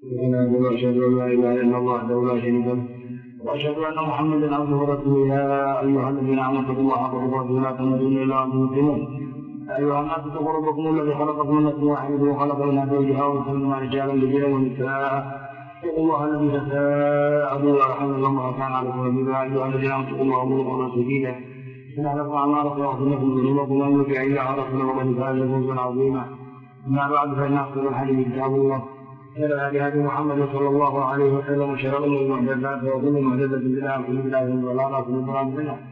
وأشهد أن لا إله إلا الله وحده لا شريك له وأشهد أن محمدا عبده ورسوله. يا أيها الذين آمنوا اتقوا الله حق تقاته ولا تموتن إلا وأنتم مسلمون. أيها الناس اتقوا ربكم الذي خلقكم من نفس واحدة وخلق منها زوجها وبث منهما رجالا كثيرا ونساء. اتقوا الله الذي تساءلون به وأرحم الله كان عليكم رقيبا. يا أيها الذين آمنوا اتقوا الله وقولوا قولا سديدا يصلح لكم أعمالكم ويغفر لكم ذنوبكم ومن يطع الله ورسوله فقد فاز فوزا عظيما. أما بعد فإن أحسن الحديث كتاب الله خير هدي محمد صلى الله عليه وسلم وشر الأمور محدثاتها وكل محدثة بدعة وكل بدعة ضلالة وكل ضلالة في النار.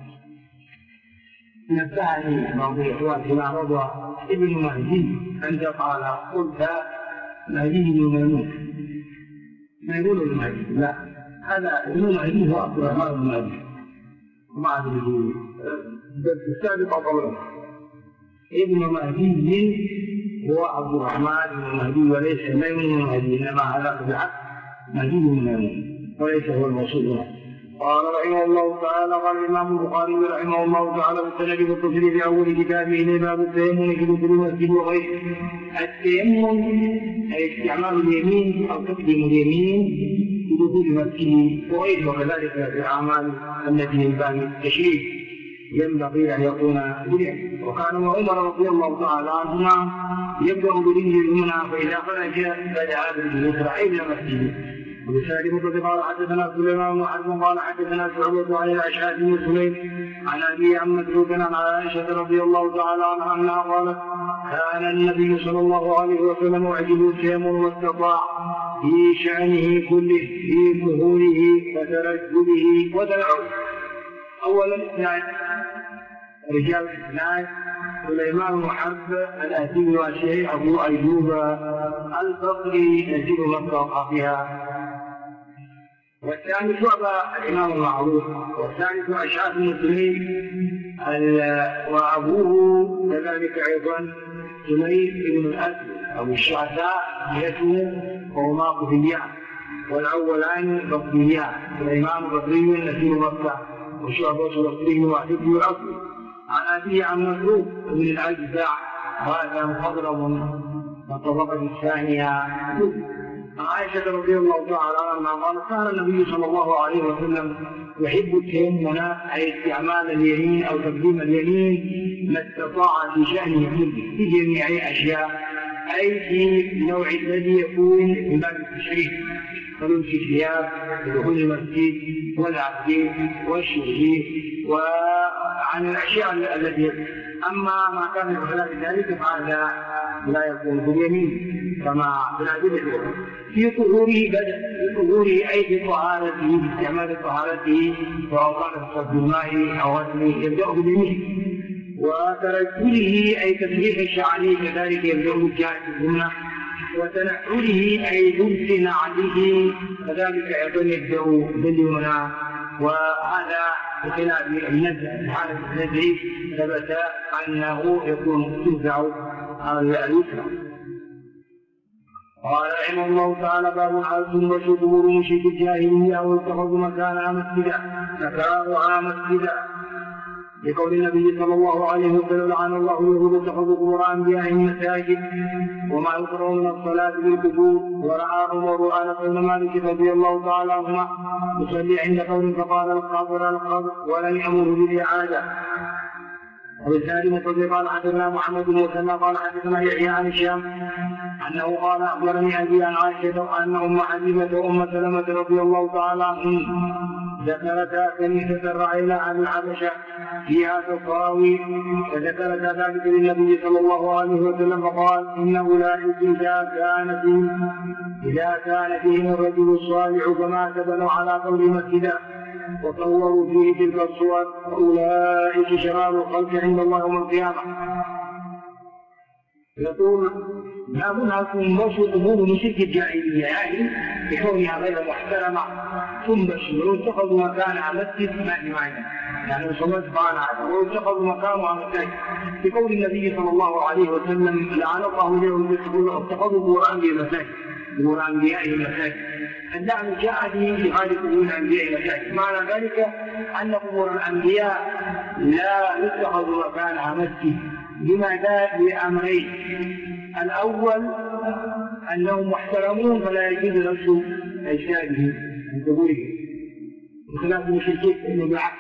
نبهني بعض الإخوان فيما رضى ابن مهدي أنت قال قلت مهدي بن ميمون ما يقول المهدي لا، هذا ابن مهدي هو عبد الرحمن بن مهدي وما أدري السابق قوله ابن مهدي هو عبد الرحمن بن مهدي وليس ميمون بن مهدي، إنما هذا بالعكس مهدي بن ميمون وليس هو الموصول هنا. قال رحمه الله تعالى قال الإمام البخاري رحمه الله تعالى بالسند والتصريف في أول كتابه إلى باب التيمم في دخول المسجد وغيره. التيمم أي استعمال اليمين أو تقديم اليمين في دخول المسجد وغيره، وكذلك في الأعمال التي من باب التشريف ينبغي أن يكون بدعا. وكان عمر رضي الله تعالى عنهما يبدأ برجل اليمنى فإذا خرج بدأ برجل اليسرى إلى المسجد. وبسند متصل قال حدثنا سليمان بن حرب قال حدثنا شعبة عن الأشعث بن سليم عن أبي عن مسعود عن عائشة رضي الله تعالى عنها أنها قالت كان النبي صلى الله عليه وسلم يعجبه التيمم واستطاع في شأنه كله في ظهوره وترجله وتنعله. أولا اثنان رجال اثنان سليمان بن حرب الأهدي الواشعي أبو أيوب البصري نزيل مكة فيها، والثاني شعبة الإمام المعروف، والثالث أشعث بن سليم وأبوه كذلك أيضا سليم بن الأسد أبو الشعثاء جهته وهما قبطيان، والأولان بصريان سليمان بصري نزيل مكة وشعبة بصري واحد الأصل. عن أبيه عن مسعود بن الأجزع وهذا مخضرم والطبقة الثانية. عائشة رضي الله تعالى عنها قالت كان النبي صلى الله عليه وسلم يحب التيمم أي استعمال اليمين أو تقديم اليمين ما استطاع في شأنه كله في جميع أشياء، أي في النوع الذي يكون من باب التشريف كلبس الثياب ودخول المسجد والعقد والشرب وعن الأشياء التي أما ما كان بخلاف ذلك فهذا لا يكون باليمين كما في الأدلة. في طهوره بدأ في طهوره أي في طهارته باستعمال طهارته سواء كان بصب الماء أو غسله يبدأ باليمين، وترجله أي تسريح الشعر كذلك يبدأ بالجهة اليمنى، وتنعله أي لبس نعله كذلك أيضا يبدأ باليمنى. وهذا بخلاف النزع في حالة النزع ثبت أنه يكون تنزع اليسرى. قال رحمه الله تعالى باب حج وشهور مشرك الجاهلية واتخذوا مكانها مسجدا مكانها مسجدا لقول النبي صلى الله عليه وسلم لعن الله اليهود اتخذوا قبور انبيائهم مساجد وما يقرؤون من الصلاه بالقبور. وراى عمر انس بن مالك رضي الله تعالى عنهما يصلي عند قبر فقال القبر ولن يامر بالاعاده. وبالتالي مصدق قال حدثنا محمد بن مسلم قال حدثنا يحيى عن الشام انه قال اخبرني ابي عن عائشه ان ام حبيبه وام سلمه رضي الله تعالى عنهم ذكرتا كنيسة رأينا عن الحبشة فيها تطاوي، فذكرتا ذلك للنبي صلى الله عليه وسلم فقال إن أولئك إذا كان فيهم الرجل الصالح فما بنوا على قول مسجدا وصوروا فيه تلك الصور أولئك شرار الخلق عند الله يوم القيامة. يقول لا منها مشهور أمور مشرك الجاهلية يعني بكونها غير محترمة ثم بشروا اتخذوا مكانها مسجد ما جمعنا يعني صلت قال واتخذوا مكانها مسجد بقول النبي صلى الله عليه وسلم لعن الله اليهود اتخذوا قبور مساجد قبور أنبيائه مساجد. الدعم جاء به بغالب قبور الأنبياء مساجد، معنى ذلك أن قبور الأنبياء لا يتخذ مكانها مسجد. لماذا؟ لأمرين. الأول أنهم محترمون فلا يجوز نفس أجسادهم من قبوله بخلاف المشركين إنه بالعكس.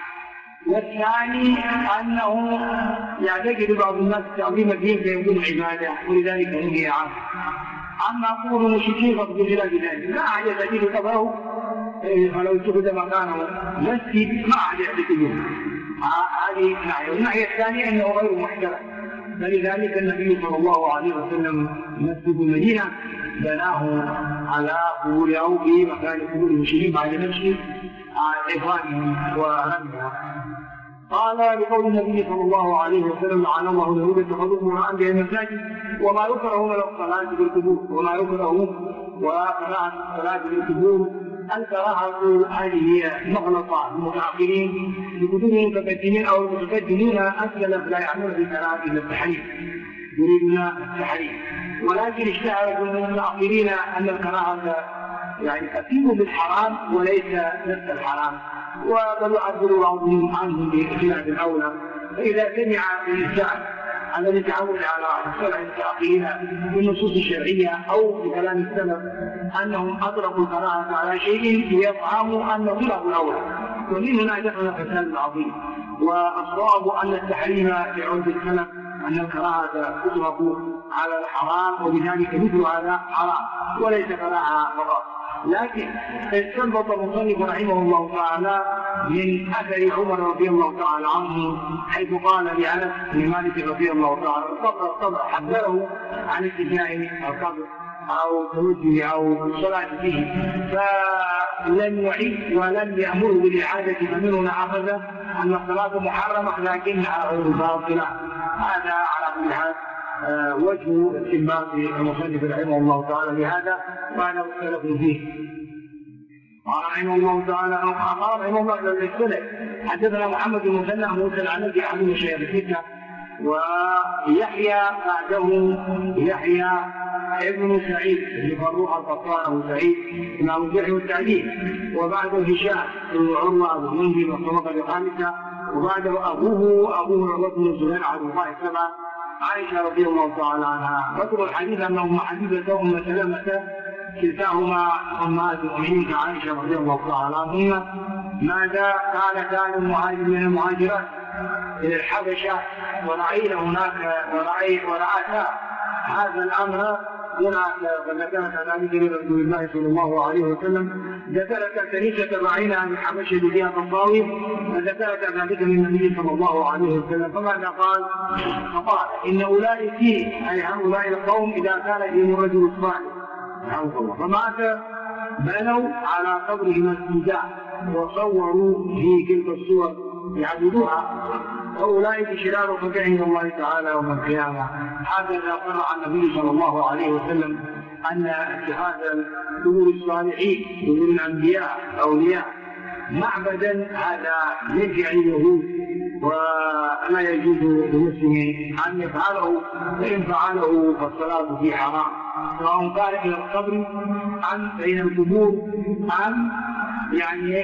والثاني أنه يعتقد بعض الناس تعظيم الدين فيكون عبادة ولذلك نهي عنه. أما قول المشركين فقد بخلاف ذلك لا أحد يعتقد قبره فلو اتخذ مكانه مسجد ما أحد يعتقدون. هذه ناحية. والناحية الثانية أنه غير محترم، فلذلك النبي صلى الله عليه وسلم مسجد المدينة بناه على قبور أو في مكان قبور المشركين بعد نشر إخوانهم ورميهم. قال بقول النبي صلى الله عليه وسلم لعن الله اليهود اتخذوهم من أنبياء المساجد وما يكره من الصلاة بالقبور وما يكره وقراءة الصلاة بالقبور. الكراهة هذه مغلطة المتأخرين بكتب المتقدمين أو المتقدمين أسلف لا يعملون بالكراهة إلا التحريم، يريدون التحريم، ولكن اشتهر المتأخرين أن الكراهة يعني تفيد بالحرام وليس نفس الحرام، وبل يعبر بعضهم عنه بخلاف الأولى. فإذا سمع الإنسان الذي تعود على شرع المتأخرين بالنصوص الشرعية أو بكلام السلف أنهم أطلقوا الكراهة على شيء يفهموا أنه خلاف الأولى، ومن هنا دخل الفساد العظيم. والصواب أن التحريم في عرف السلف أن الكراهة تطلق على الحرام وبذلك مثل هذا حرام وليس كراهة فقط. لكن استنبط المصنف رحمه الله تعالى من اثر عمر رضي الله تعالى عنه حيث قال لانس بن مالك رضي الله تعالى القبر حذره عن اتجاه القبر او توجه او الصلاه فيه فلم يعيد ولم يامره بالاعاده، فمن هنا اخذ ان الصلاه محرمه لكنها غير باطله. هذا على كل حال وجه استنباط المصنف رحمه الله تعالى لهذا وأنا مختلف فيه. قال رحمه الله تعالى قال رحمه الله تعالى حدثنا محمد بن مثنى موسى العنزي أحد مشايخ الستة ويحيى بعده يحيى ابن سعيد بن فروخ القطان أبو سعيد إمام الجرح والتعديل، وبعده هشام بن عروة بن منذر والطبقة الخامسة، وبعده أبوه عروة بن الزبير عبد الله السبعة عائشة رضي الله تعالى عنها. ذكر الحديث أنهما حبيبته أم سلمة كلتاهما أمهات المؤمنين كعائشة رضي الله تعالى عنهما. ماذا كان المهاجرات إلى الحبشة ورأينا هناك ورأتا هذا الأمر هناك فذكرت ذلك لرسول الله صلى الله عليه وسلم. ذكرت كنيسة رأينا عن الحبشة بها تصاوير فذكرت ذلك للنبي صلى الله عليه وسلم. فماذا قال؟ فقال إن أولئك أي هؤلاء القوم إذا كان فيهم الرجل الصالح فمات بنوا على قبره مسجدا وصوروا في تلك الصور يعبدوها، أولئك شرار خلق عند الله تعالى يوم القيامة. هكذا قرأ النبي صلى الله عليه وسلم أن اتخاذ قبور الصالحين قبور الأنبياء أولياء معبدا هذا يرجع اليهود ولا يجوز للمسلم أن يفعله، فإن فعله فالصلاة في حرام سواء كان إلى القبر أم بين القبور أم يعني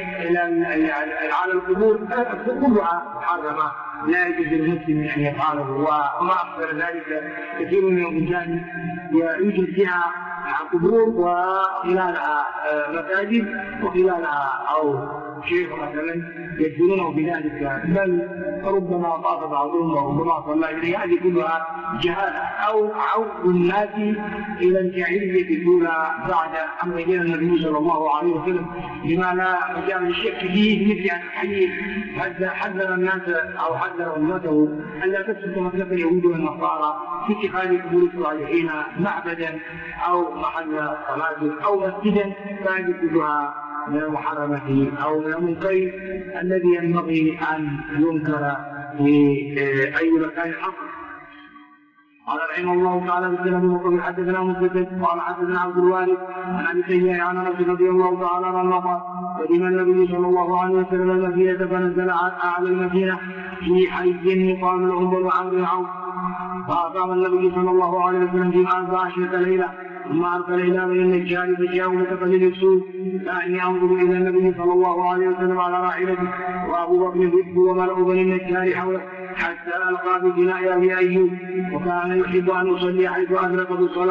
على القبور كلها محرمة لا يجوز للمسلم أن يفعله. وما أكثر ذلك كثير من البلدان يوجد فيها قبور وخلالها مساجد وخلالها أو شيخ مثلا يدخلونه بذلك، بل ربما طاف بعضهم وربما صلى إليه. هذه كلها جهالة أو عود الناس إلى الجاهلية الأولى بعد أن بين النبي صلى الله عليه وسلم بما لا مجال للشك فيه، مثل أن الحديث حذر الناس أو حذر أمته ألا تسلك مسلك اليهود والنصارى في اتخاذ قبور الصالحين معبدا أو محل صلاة أو مسجدا، فهذه كلها من المحرمة أو من المنكر الذي ينبغي أن ينكر في أي مكان حق. قال رحمه الله تعالى بالسلام حدثنا مسدد قال حدثنا عبد الوارث عن ابي سيئ عن انس رضي الله تعالى عنه قال قدم النبي صلى الله عليه وسلم المدينه فنزل اعلى المدينه في حي يقال لهم بنو عمرو العوف، فاقام النبي صلى الله عليه وسلم في 14 ليله ثم ارسل الى بني النجار فجاءوا فليلبسوه، فاني انظر الى النبي صلى الله عليه وسلم على راحلته وابو بكر ذئب وملأ بني النجار حوله حتى القى ببناء ابي ايوب، وكان يحب ان يصلي حيث ادرك بالصلاه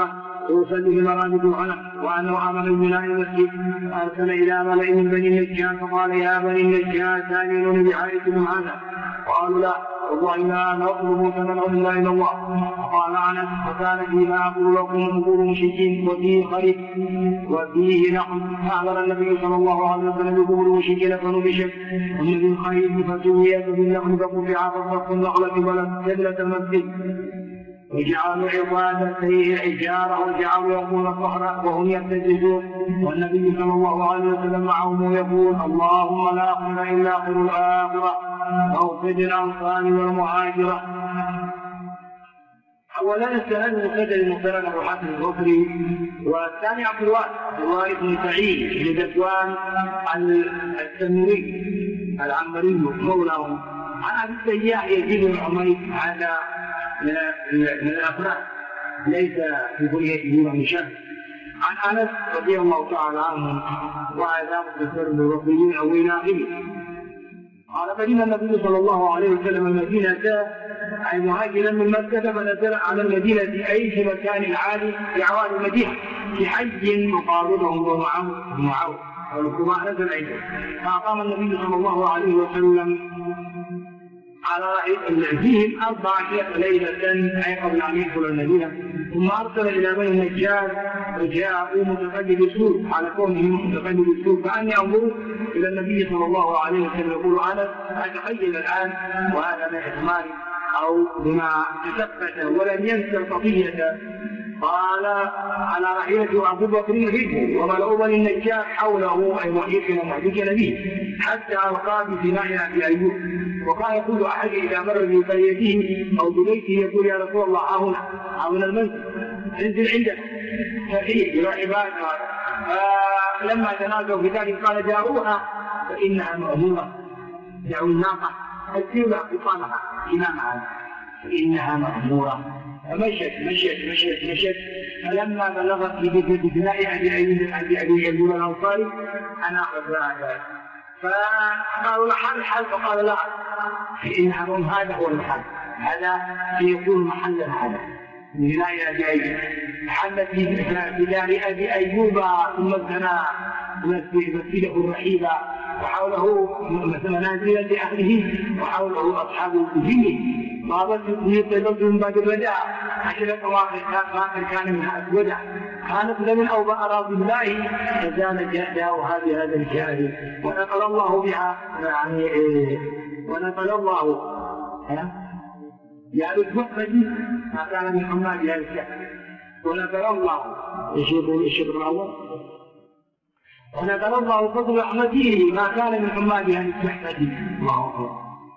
ويصلي في مرابط الغنم، وأنه أمر ببناء المسجد أرسل إلى ملئ من بني النجار فقال يا بني النجار تامنون بعائلتكم هذا؟ قالوا لا والله لا نطلب ثمنه إلا إلى الله. فقال أنس وكان فيما أقول لكم قبور مشركين وفيه خريف وفيه نخل، فأمر النبي صلى الله عليه وسلم بقبور المشركين فنبشت ومن الخريف فسويت بالنخل فقطع فصف النخلة ولم قبلة المسجد، وجعلوا عبادته حجارة وجعلوا يقول الصخرة وهم يبتززون، والنبي صلى الله عليه وسلم معهم يقول اللهم لا خير إلا خير الآخرة أو خير الأنصار والمهاجرة. أولا السند مسجد المقترن أبو حاتم البصري، والثاني عبد الله بن سعيد بن ذكوان التنوري العنبري مولاهم عن أبي السياح يزيد بن عمير، هذا من الأفراد ليس في كليته من شك. عن أنس رضي الله تعالى عنه وهذا مختصر بالوصيين أو ناقل قال بين النبي صلى الله عليه وسلم المدينة أي مهاجرا من مكة فنزل على المدينة أي في مكان عالي في عوالي المدينة في حي مقابلهم بن عوف والكبار نزل عنده، فأقام النبي صلى الله عليه وسلم على فيهم 14 ليلة أي قبل أن يدخل المدينة، ثم أرسل إلى بني النجار وجاءوا متقلب السوق على كونهم متقلب السوق، فأني أنظر إلى النبي صلى الله عليه وسلم يقول أنا أتخيل الآن وهذا من إخماري أو بما تثبت ولم ينسى القضية. قال على رحيلة أبو بكر رجل وملأوا بني النجار حوله أي محيطنا محيطنا به حتى ألقى بثنائنا في أيوب، وكان يقول أحد إذا مر بقريته أو ببيته يقول يا رسول الله هنا المنزل انزل عندك ففيه عباد. فلما تنازعوا في ذلك قال جاءوها فإنها مأمورة، دعوا الناقة السيولة بطانها إمامها فإنها مأمورة. فمشت فلما بلغت بثناء أبي أيوب الأنصاري أنا أخذها ذلك، فقالوا الحل فقال لا فإنها هذا هو المحل، هذا سيكون محل هذا من بناء أبي أيوب، محلت في دار أبي أيوب ثم بنى مسجده الرحيب وحوله منازل لأهله وحوله أصحاب الجن، طابت يطلب من بعد الوداع 10 أواخر كان منها الوداع، كانت لمن أوباء أراضي الله فزال جاءها بهذا الجهاد ونقل الله بها ونقل الله يعني المحمد ما كان من حماد هذا الشهر ونقل الله الشكر الأول ونقل الله فضل رحمته ما كان من حماد هذا الشهر الله أكبر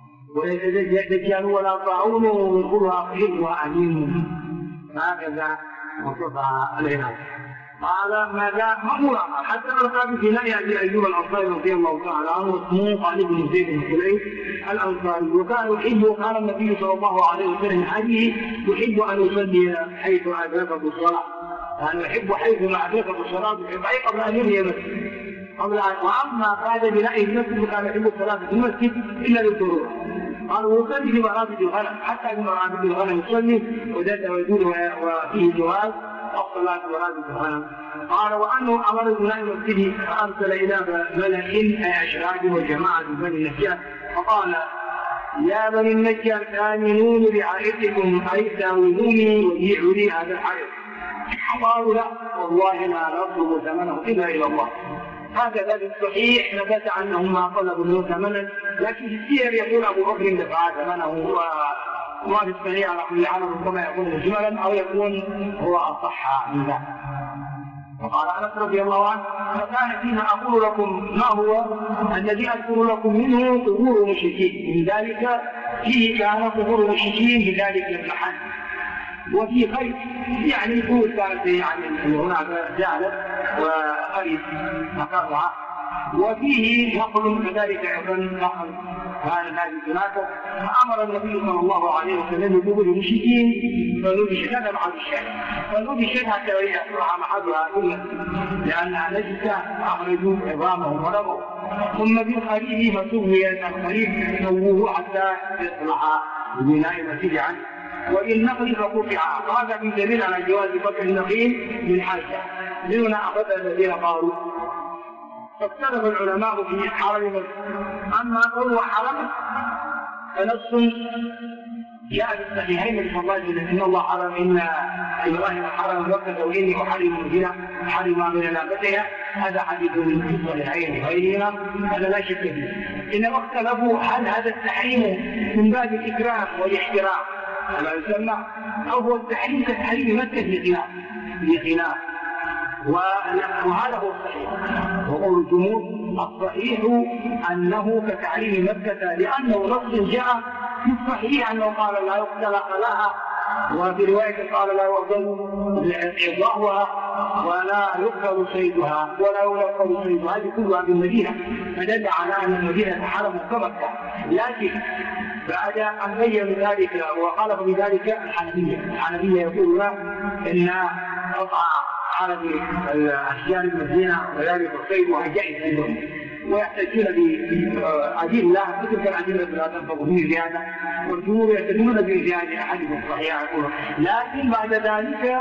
وليس ولا طاعون ويقولها أخير وأليم هكذا وصفى علينا. قال ماذا مأمورا حتى ألقى بثناء أبي أيوب الأنصاري رضي الله تعالى عنه واسمه خالد بن زيد بن خليل الأنصاري، وكان يحب وكان النبي صلى الله عليه وسلم حديث يحب أن يصلي حيث أدركه الصلاة، يعني يحب حيث ما أدركه الصلاة يحب أي قبل أن ينهي المسجد وأما بعد بناء المسجد كان يحب الصلاة في المسجد إلا للضرورة. قالوا يصلي في مرابط الغنم حتى في مرابط الغنم يصلي وجد ويجوز وفيه جواز الصلاة في مرابط الغنم. قال وأنه أمر بناء المسجد فأرسل إلى ملأ أي أشراف وجماعة بني النجار فقال يا بني النجار آمنون بعائلتكم أي تاوذوني وبيعوا لي هذا الحائط. قالوا لا والله لا نطلب ثمنه إلا إلى الله. هذا بالصحيح نبت عنهم ما طلبوا منه ثمنا، لكن في السير يقول أبو بكر دفع ثمنه وما في الصحيح على كل حال ربما يكون مجملا أو يكون هو أصح من ذلك. وقال أنس رضي الله عنه فكان فيما أقول لكم ما هو الذي أذكر لكم منه قبور مشركين، من ذلك فيه كان قبور مشركين بذلك المحل وفي خير يعني يقول كانت يعني هناك جعلت وخير مقرها وفيه نقل كذلك أيضا نقل كان هذه هناك. فأمر النبي صلى الله عليه وسلم بقبور المشركين فنبشت هذا بعض الشيء فنبشت حتى يأثرها محلها كلها لأنها نجسة أخرجوا عظامهم ورموا ثم بالخريف فسويت الخريف سووه حتى يصلح ببناء المسجد عنه. وللنقل فقطع. هذا في دليل على جواز قطع النخيل بالحاجة. من أخذ الذين قالوا. فاختلف العلماء في حرم مكة. أما قول حرم فنص جاء في الصحيحين من الله إن الله حرم إن إبراهيم حرم مكة وإني أحرم الزنا حرم من نابتها. هذا حديث في الصحيحين وغيرهما، هذا لا شك فيه. إنما اختلفوا هل هذا التحريم من باب الإكرام والاحترام كما يسمى، أو هو التحريم كتحريم مكة بخلاف. وهذا هو الصحيح، وقول الجمهور الصحيح أنه كتحريم مكة، لأنه نص جاء في الصحيح أنه قال لا يقتل لها، وفي رواية قال لا يؤذن إضاءها ولا يقتل صيدها ولا يلقب صيدها. هذه كلها في المدينة، فدل على أن المدينة حرم كمكة. لكن بعد أن بيّنوا ذلك وخالف بذلك الحنفية يقولون إن قطع عرض الأشجار المدينة وذلك صيدها جائز عندهم، ويحتجون بأدلة تلك الأدلة لا تنفق فيه زيادة، والجمهور يحتجون بزيادة أحاديث الصحيحة. لكن بعد ذلك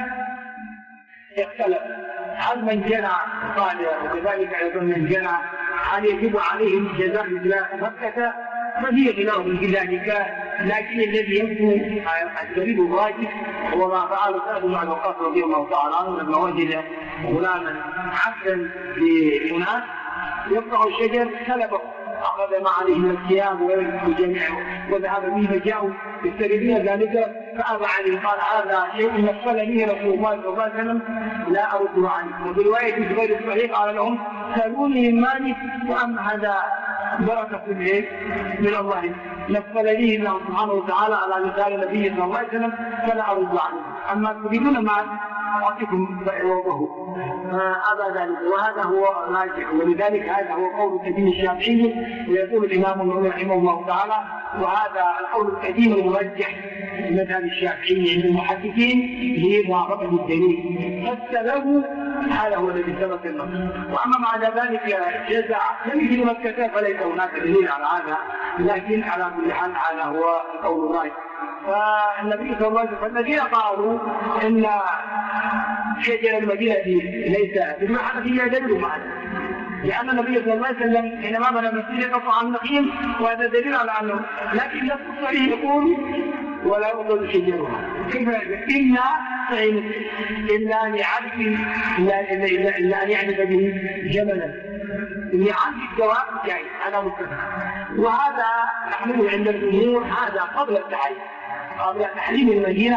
اختلف هل من جنى قال وكذلك أيضا من جنى هل يجب عليه الجزاء مثل مكة؟ فهي خلاف في ذلك، لكن الذي يبدو الدليل الراجح هو ما فعل سعد بن أبي وقاص رضي الله تعالى عنه لما وجد غلاما عبدا لأناس يقطع الشجر سلبه، أخذ ما عليه من الثياب وجميعه وذهب به فجاءوا يستردون ذلك فأبى عليه، قال هذا شيء نفلني رسول الله صلى الله عليه وسلم لا أرده عنه. وفي رواية في غير الصحيح قال لهم سألوني من مالي، وأما هذا بركة من الله نفلني الله سبحانه وتعالى على مثال النبي صلى الله عليه وسلم فلا أرد عنه. أما تريدون مال أعطيكم فإعوضه، أبى ذلك. وهذا هو راجح، ولذلك هذا هو قول القديم الشافعي، ويقول الإمام النووي رحمه الله تعالى وهذا القول القديم المرجح في مذهب الشافعي عند المحدثين لموافقة الدليل، فالسبب هذا هو الذي ثبت النص. وأما بعد ذلك جزع لم يجد مكة فليس هناك دليل على هذا، لكن على كل حال هذا هو قول الراجح. فالنبي صلى الله عليه وسلم الذين قالوا ان شجر المدينه ليس بالحنفيه دليل معنا، لان النبي صلى الله عليه وسلم حينما بنى المسجد قطع النخيل، وهذا دليل على انه، لكن نفس الصحيح يقول ولا يقبل شجرها. كيف الا فإن الا لعبد الا ان يعبد به جملا، لعبد الدواب جاي هذا مستثنى. وهذا نحن عند الجمهور هذا قبل التحريم، قبل تحريم المدينة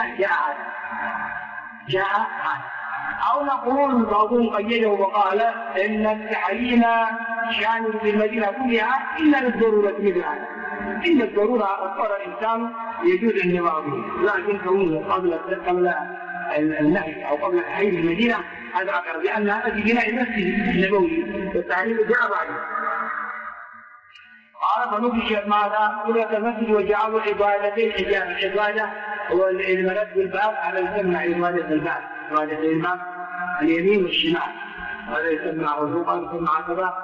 جاء هذا. أو نقول بعضهم قيده وقال إن التحريم شامل في المدينة كلها إلا للضرورة منها، إن الضرورة أكبر الإنسان يجوز النظام به، لكن كونه قبل النهي أو قبل تحريم المدينة هذا أكبر، لأن هذا في بناء المسجد النبوي والتحريم جاء بعده. قال فنبشر ماذا قلة المسجد وجعلوا عبادتين حجاب. العبادة هو المرد بالباب، هذا يسمى عبادة الباب، عبادة الباب اليمين والشمال، هذا يسمى عروقا يسمى عتبة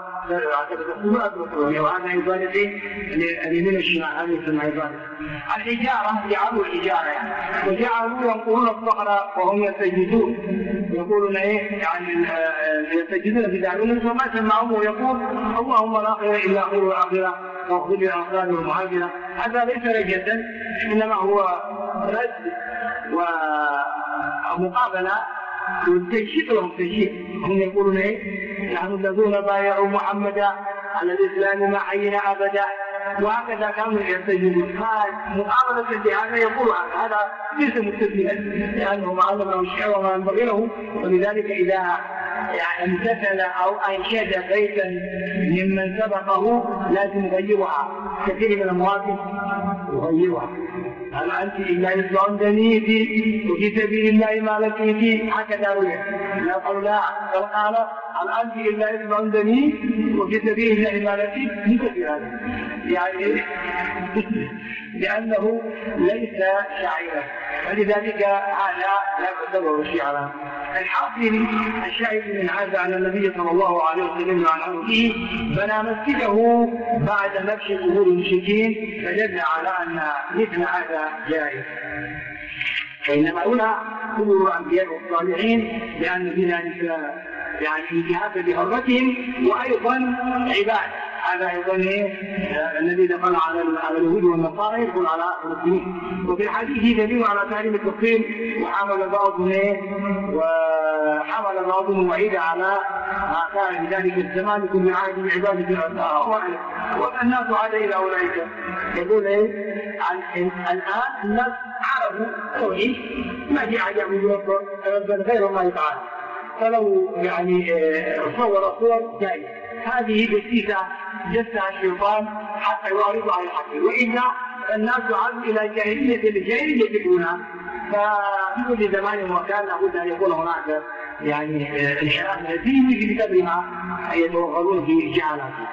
وهذا عبادتين اليمين والشمال، هذا يسمى عبادة الحجارة. جعلوا الحجارة وجعلوا ينقلون الصخرة وهم يسجدون، يقولون يعني يسجدون في دارهم وما سمعهم ويقول اللهم لا خير إلا خير الآخرة واغفر للأنصار والمهاجرة. هذا ليس رجة، إنما هو رد ومقابلة والتجهيد لهم تجهيد. هم يقولون نحن الذين بايعوا محمدا على الإسلام ما حينا أبدا، وهكذا كانوا يستجيبون. مقابلة بهذا يقول هذا ليس مستثنيا، لأنه ما علمه الشيء وما ينبغي له، ولذلك إذا امتثل أو أنشد بيتا ممن سبقه لازم يغيرها. كثير من المواقف يغيرها. هل أنت إلا يسمعون دنيتي وفي سبيل الله ما لقيتي، هكذا روي. لا قال لا، قال هل أنت إلا يسمعون دنيتي وفي سبيل الله ما لقيت، مثل هذا يعني لأنه ليس شاعرا، ولذلك هذا لا يعتبر شعرا. الحاصل الشاهد من هذا أن النبي صلى الله عليه وسلم عن عمره بنى مسجده بعد نبش قبور المشركين، فدل على أن مثل هذا جائز. فإنما هنا قبور الأنبياء والصالحين لأن في ذلك يعني انتهاك بحرمتهم وأيضا عبادة. هذا أيضا الذي دخل على اليهود والنصارى يدخل على المسلمين. وفي الحديث دليل على تحريم التفصيل، وحمل بعضهم الوعيد على ما كان في ذلك الزمان يكون عهد من عباده الأنصار. والناس عاد إلى أولئك يقول الآن الناس عرفوا التوحيد، ما في حاجة من غير الله تعالى، فلو يعني صور صور جائزة. هذه جسها الشيطان حتى يعرض على الحق، وإلا الناس عادوا إلى جاهلية الجاهلية يجدونها. ففي كل زمان ومكان لابد أن يكون هناك يعني انحراف من الدين بقدر ما يتوغلون في جهالته.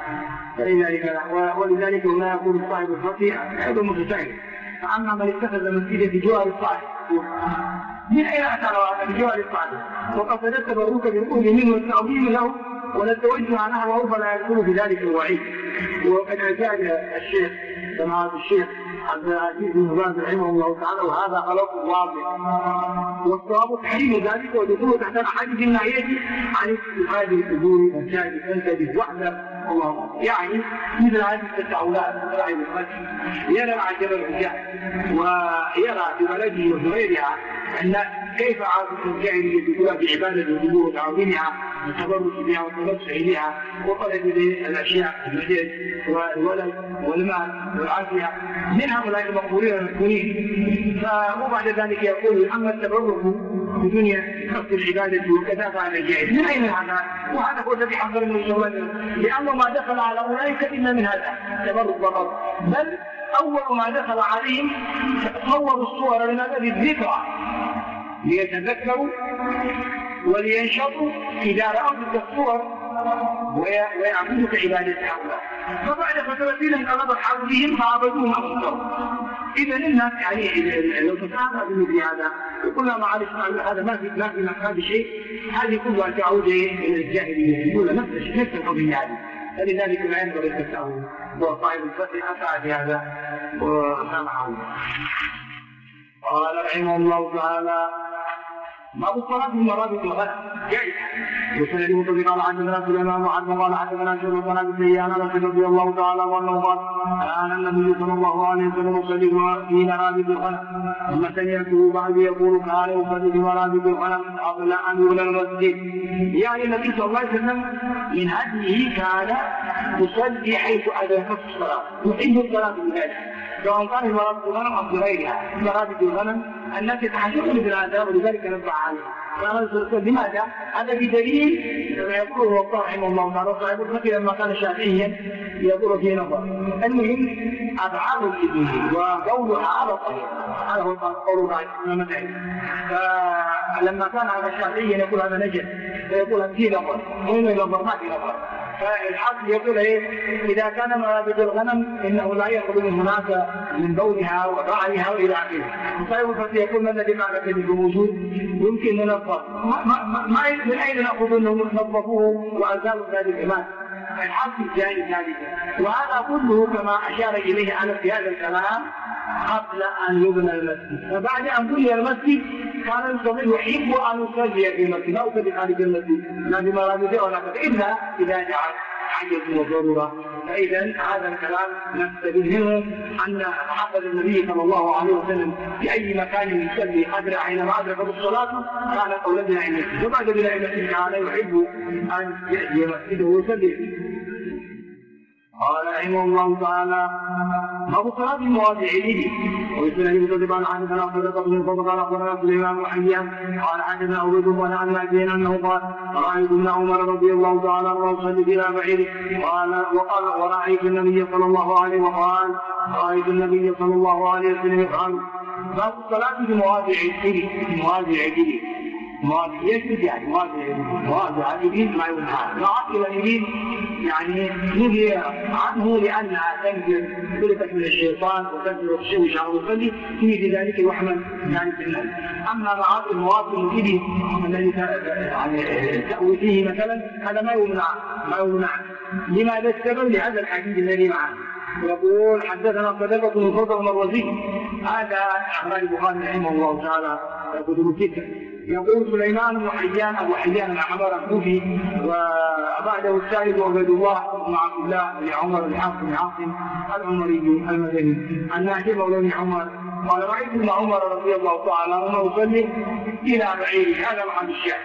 ولذلك هنا يقول صاحب الفتح هذا متساهل. فأما من اتخذ مسجدا في جوار الصالح من أين أتى بجوار الصالح وقد التبرك بالقول منه والتعظيم له ونتوجه نحوه فلا يكون في ذلك الوعيد. وقد اعتاد الشيخ سماحة الشيخ عبد العزيز بن باز رحمه الله تعالى وهذا خلاف واضح، والصواب تحريم ذلك ودخوله تحت الاحاديث النهيه عن اتخاذ القبور مساجد تنتبه وحده الله. يعني مثل هذه التساؤلات صاحب المسجد يرى عجب الرجال ويرى في بلده وفي غيرها ان كيف عادة الجاهلية تكون بعبادة القبور وتعظيمها والتبرك بها والتوسع بها وطلب الاشياء المجد والولد والمال والعافيه من هؤلاء المقبولين المسكونين. وبعد ذلك يقول اما التبرك بدنيا خص العباده وكذا فعل الجاهل. من اين هذا؟ وهذا هو الذي حذر النبي صلى الله عليه وسلم، لانه ما دخل على اولئك الا من هذا التبرك فقط، بل اول ما دخل عليهم صوروا الصور لنا للذكرى ليتذكروا ولينشطوا إذا رأوا تلك الصور ويعبدوا كعبادة هؤلاء. فبعد فترة انقلب الحال بهم فعبدوهم أنفسهم. إذا الناس يعني لو تتابع بمثل هذا وقلنا معلش هذا ما في هذا شيء، هذه كلها تعود إلى الجاهلية يقول نفس القضية هذه. فلذلك لا ينبغي التساؤل. وصاحب الفتح أسعى بهذا وسامحه. قال رحمه الله تعالى باب الصلاة في مرابط الغد جائز. وسند مطلق قال حدثنا سليمان وحدثنا قال حدثنا شعبة بن ابي سيان انس رضي الله تعالى عنه قال كان النبي صلى الله عليه وسلم يصلي في مرابط الغنم ثم سمعته بعد يقول كان يصلي في مرابط الغنم قبل ان يبنى المسجد. يعني النبي صلى الله عليه وسلم من هديه كان يصلي حيث اذن الصلاة، يحب الصلاة بذلك سواء كان مرابط الغنم او غيرها. مرابط الغنم التي تحتفل بالآداب ولذلك نبع عليه. لماذا؟ هذا بدليل كما يقول هو رحمه الله تعالى صاحب الفتح لما كان شافعيا يقول فيه نظر. المهم أبعاد الإبن وقولها على الطريق، هذا هو قول بعض العلماء. فلما كان هذا شافعيا يقول هذا نجد ويقول فيه نظر وإنه نظر ما في نظر. فالحق يقول إذا كان مرابط الغنم إنه لا يخرج من هناك من بولها ورعيها وإلى آخره. وصاحب الفتح يقول ما الذي معنى كذب موجود يمكن ننظف من أين نأخذ أنهم نظفوه وأزالوا ذلك الإيمان. الحق جائز ذلك، وهذا كله كما أشار إليه أنا في هذا الكلام قبل أن يبنى المسجد. فبعد أن بني المسجد كان يصلي يحب أن يصلي في المسجد لا يصلي خارج المسجد لا بمرابطه ولا إلا إذا جعل حاجة وضرورة. فإذا هذا الكلام نستفيد منه أن حفظ النبي صلى الله عليه وسلم في أي مكان يصلي أدرى حينما أدرك الصلاة كان أولادنا عند المسجد، وبعد بناء المسجد كان يحب أن يأتي مسجده ويصلي. قال رحمه الله تعالى باب الصلاة المواضع به. ويسأل يكتب عن حدثنا صدق بن فضل قال أخبرنا سليمان وحيان قال حدثنا عبيد الله عن نافع أنه قال رأيت ابن عمر رضي الله تعالى عنه يصلي بلا بعير وقال ورأيت النبي صلى الله عليه وقال رأيت النبي صلى الله عليه وسلم يفعل. باب الصلاة في مواضع الإبل. يجب يعني مواضع اليمين ما ينهى، نعطي اليمين يعني نهي عنه لانها تنزل خلقت من الشيطان وتنزل تشوش على المصلي في ذلك يحمل يعني في النهي. اما معاطي المواطن الذي يعني تأوي فيه مثلا هذا ما يمنع. لماذا السبب؟ لهذا الحديث الذي معه يقول حدثنا قتادة بن فضل المروزي، هذا أخرج البخاري رحمه الله تعالى كتب الستة. يقول سليمان بن حيان أبو حيان العمر الكوفي، وبعده السائد عبيد الله بن عبد الله بن عمر بن عاصم العمري المدني الناجي مولى بن عمر قال رأيت ابن عمر رضي الله تعالى عنه يصلي إلى بعير، هذا محل الشاهد.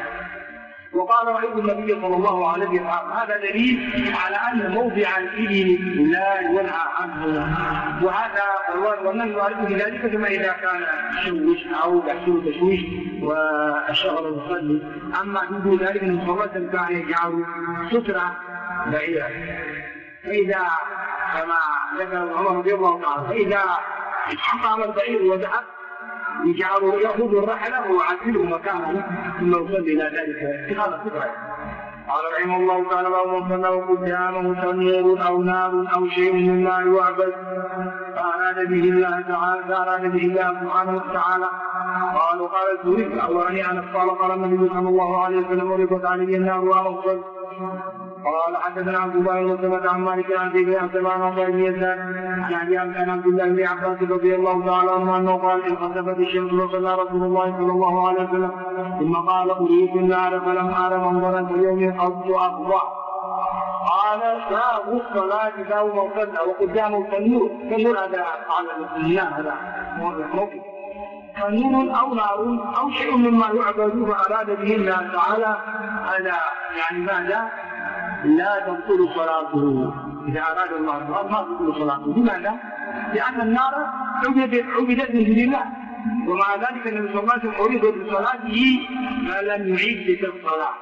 وقال رأيت النبي صلى الله عليه وسلم، هذا دليل على أن موضع الإبل لا ينهى عنه، وهذا والنهي عنه بذلك كما إذا كان تشوش أو يحصل تشويش والشغل المصلي. أما دون ذلك أن صلى كان يجعل سترة بعيرة، فإذا كما ذكر عمر رضي الله عنه فإذا حطم البعير وذهب يجعل يأخذ الرحلة ويعدله مكانه ثم يصلي إلى ذلك اتخاذ فكرة. قال رحمه الله تعالى: اللهم صل قدامه تنور أو نار أو شيء مما يعبد فأراد به الله سبحانه وتعالى. قال الزهري: أخبرني أنس قال النبي صلى الله عليه وسلم: ورقت عليه النار وأوصل. قال حدثنا عبد الله بن مسلمة عن مالك عن ابي عثمان عن ابي يزيد عن عبد الله بن عباس رضي الله تعالى عنه انه قال: انخسفت الشمس وصلى رسول الله صلى الله عليه وسلم ثم قال: اريد النار فلم ار منظرا كاليوم قد افضع. قال: باب الصلاه باب من صلى وقدامه التنور هذا على المسلمين، هذا موقف تنور او نار او شيء مما يعبد فاراد به الله تعالى، هذا يعني ماذا؟ لا تبطل صلاته. إذا أراد الله ما تبطل صلاته. لماذا؟ لأن النار عبدت من دون الله، ومع ذلك النبي صلى الله عليه وسلم أريد بصلاته ما لم يعيد تلك الصلاة.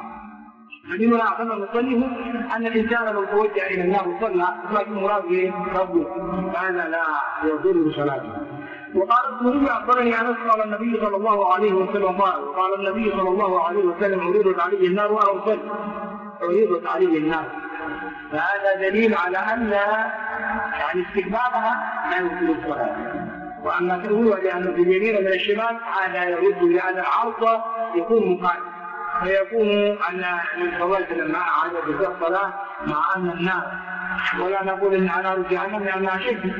فمما أعظم المصلي أن الإنسان لو توجه إلى النار وصلى لكن مراده ربه فهذا لا يضر بصلاته. وقال الزهري: أخبرني أنس قال النبي صلى الله عليه وسلم قال النبي صلى الله عليه وسلم: عرضت عليه النار وأنا أصلي. عرضت عليه النار، فهذا دليل على أن يعني استقبالها لا يبطل الصلاة. وأما تقول لأن في اليمين من الشمال هذا يرد، لأن العرض يكون مقارب، فيكون أن من صلاة لما أعاد في الصلاة مع أن النار، ولا نقول إن نار جهنم لأنها شد.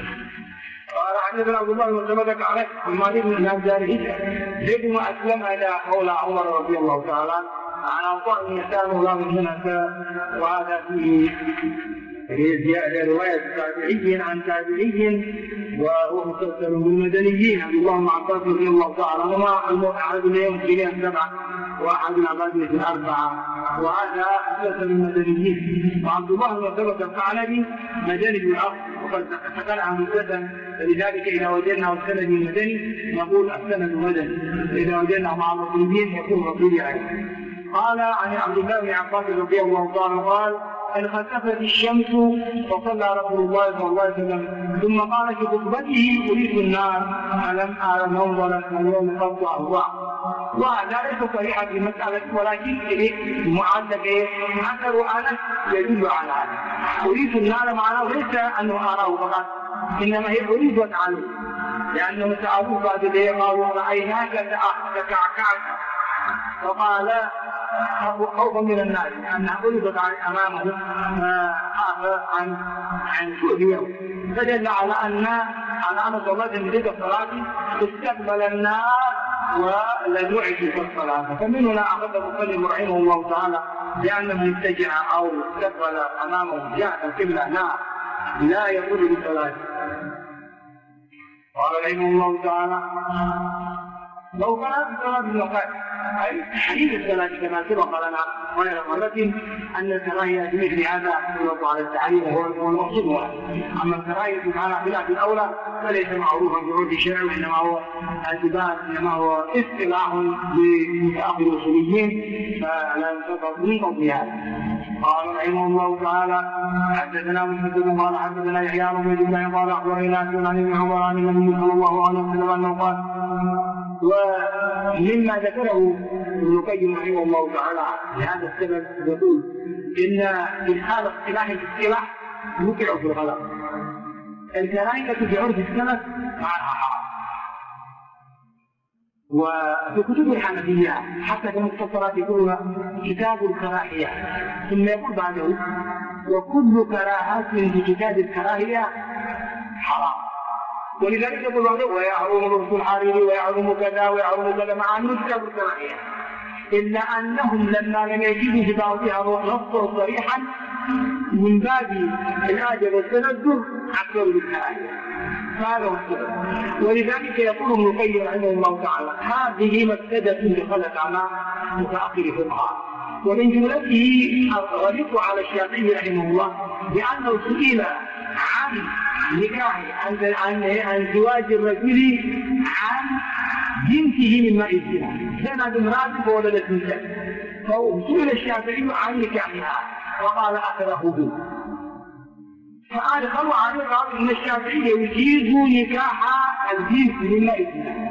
قال حدثنا عبد الله بن مسلمة عن مالك بن الجاري زيد بن أسلم إلى مولى عمر رضي الله تعالى عن عطاء بن يسار مولى من هنا، وهذا فيه زيادة رواية تابعي عن تابعي وهو مسلسل بالمدنيين عبد الله بن عباس رضي الله تعالى عنهما أحد اليوم في 7 وأحد العباد في 4، وهذا مسلسل بالمدنيين. وعبد الله بن مسلمة الثعلبي مدني بالأصل وقد تكلم مدة، فلذلك إذا وجدنا السند المدني نقول السند مدني، إذا وجدنا مع المصريين يكون مصري عليه. قال عن عبد الله بن عباس رضي الله تعالى قال: انخسفت الشمس وصلى رسول الله صلى الله عليه وسلم ثم قال في خطبته: اريد النار الم ارى منظرا اليوم قد اضاع. وهذا ليس صريحا في مساله، ولكن معلق اثر انس يدل على هذا. اريد النار معناه ليس انه اراه فقط، انما هي اريدت عنه، لانه سالوه بعد ذلك قالوا: رايناك تكعكعت، فقال خوفا من الناس انها ولدت امامه فخاف عن سوء اليوم، فدل على ان انس الله من تلك الصلاه استقبل النار ولم يعد في الصلاه. فمن هنا اخذ المصلي رحمه الله تعالى لانه اتجه او استقبل امامه جهه القبله نار لا يقول بصلاته. قال رحمه الله تعالى: لو كان بصلاة الوقت أي تحريم الصلاة كما سبق لنا غير مرة أن الكراهية بمثل هذا يطلق على التحريم وهو المقصود. أما الكراهية على خلاف الأولى فليس معروفا بعرف الشرع، وإنما هو اعتبار، إنما هو اصطلاح لمتأخر الأصوليين فلا ينتقض من قبلها. قال رحمه الله تعالى: حدثنا مسلم قال حدثنا يحيى بن عبد الله قال أخبرنا نافع عن ابن عمر عن النبي صلى الله عليه وسلم أنه قال: ومما ذكره ابن القيم رحمه الله تعالى لهذا السبب يقول إن إدخال اصطلاح الاصطلاح يوقع في الغلط. الكراهية في عرف السلف معناها حرام. وفي كتب الحنفية حتى في المختصرات يقولون كتاب الكراهية، ثم يقول بعده وكل كراهات في كتاب الكراهية حرام. ولذلك يقول بعده ويحرم لبس الحرير ويحرم كذا ويحرم كذا مع أنه كتاب الكراهية، إلا أنهم لما لم يجدوا في بعضها نصا صريحا من باب الآدب والتندر أكثروا بالكراهية. هذا هو السبب. ولذلك يقول ابن القيم رحمه الله تعالى هذه مفسدة دخلت على متأخر الفقهاء، ومن جملته الرد على الشافعي رحمه الله بأنه سئل عن نكاح عن زواج الرجل عن بنته من ماء الزنا، زنت امرأة فولدت نساء، فسئل الشافعي عن نكاحها وقال أكره به. فأدخلوا عليه قالوا إن الشافعي يجيز نكاح البنت من ماء الزنا،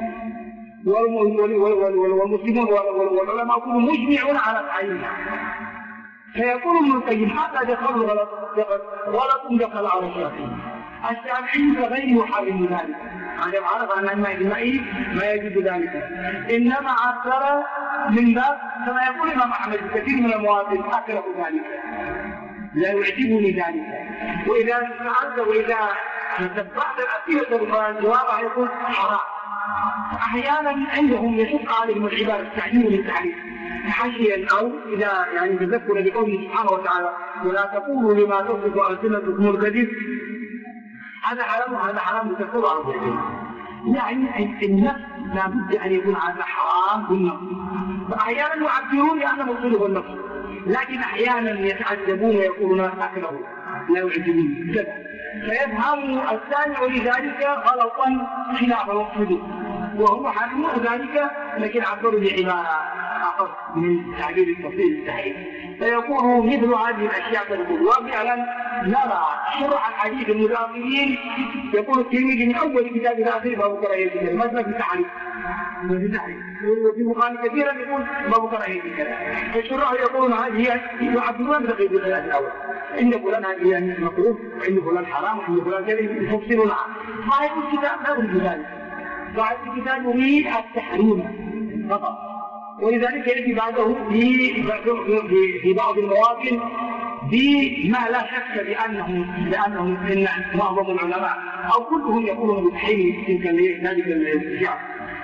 والمسلمون والعلماء كلهم مجمعون على تحريمها. فيقول ابن القيم حتى دخلوا غلط دخل على الشافعي. الشافعي غير يحرم ذلك، عندما عرف أن الماء المائي ما يجوز ذلك، إنما عثر من باب كما يقول الإمام أحمد كثير من المواطنين أكره ذلك، لا يعجبني ذلك. وإذا سألت وإذا تتبعت الأسئلة الجواب يقول حرام. أحيانا عندهم يشق عليهم العبارة التعليم للتعليم حشيا أو إذا يعني تذكر بقوله سبحانه وتعالى ولا تقولوا لما تصف ألسنتكم الكذب هذا حرام تكفر عن الكذب. يعني النفس لابد أن يكون هذا حرام بالنفس. فأحيانا يعبرون لأنه مصيره النفس، لكن أحيانا يتعجبون ويقولون أكره لا يعجبني كذا، فيفهم السامع لذلك غلطا خلاف مقصده، وهم حارمون ذلك لكن عبروا بعبارة أخف من تعبير التفصيل الصحيح. فيقول مثل هذه الأشياء تقول. وفعلا نرى شرح الحديث المتأخرين يقول الترمذي من أول كتاب الآخر باب كراهية الكلام مثلا في التحريف وفي البخاري كثيرا يقول باب كراهية الكلام. فالشراح يقولون هذه يعبرون بتقييد الخلاف الأول، إن فلان هذه مكروه وإن فلان حرام وإن فلان كذا يفصلون عنه. صاحب الكتاب لا يريد ذلك، صاحب الكتاب يريد التحريم فقط. ولذلك يأتي بعده في بعض المواطن بما لا شك بأنهم إن معظم العلماء أو كلهم يقولون بتحريم تلك ذلك الاشياء.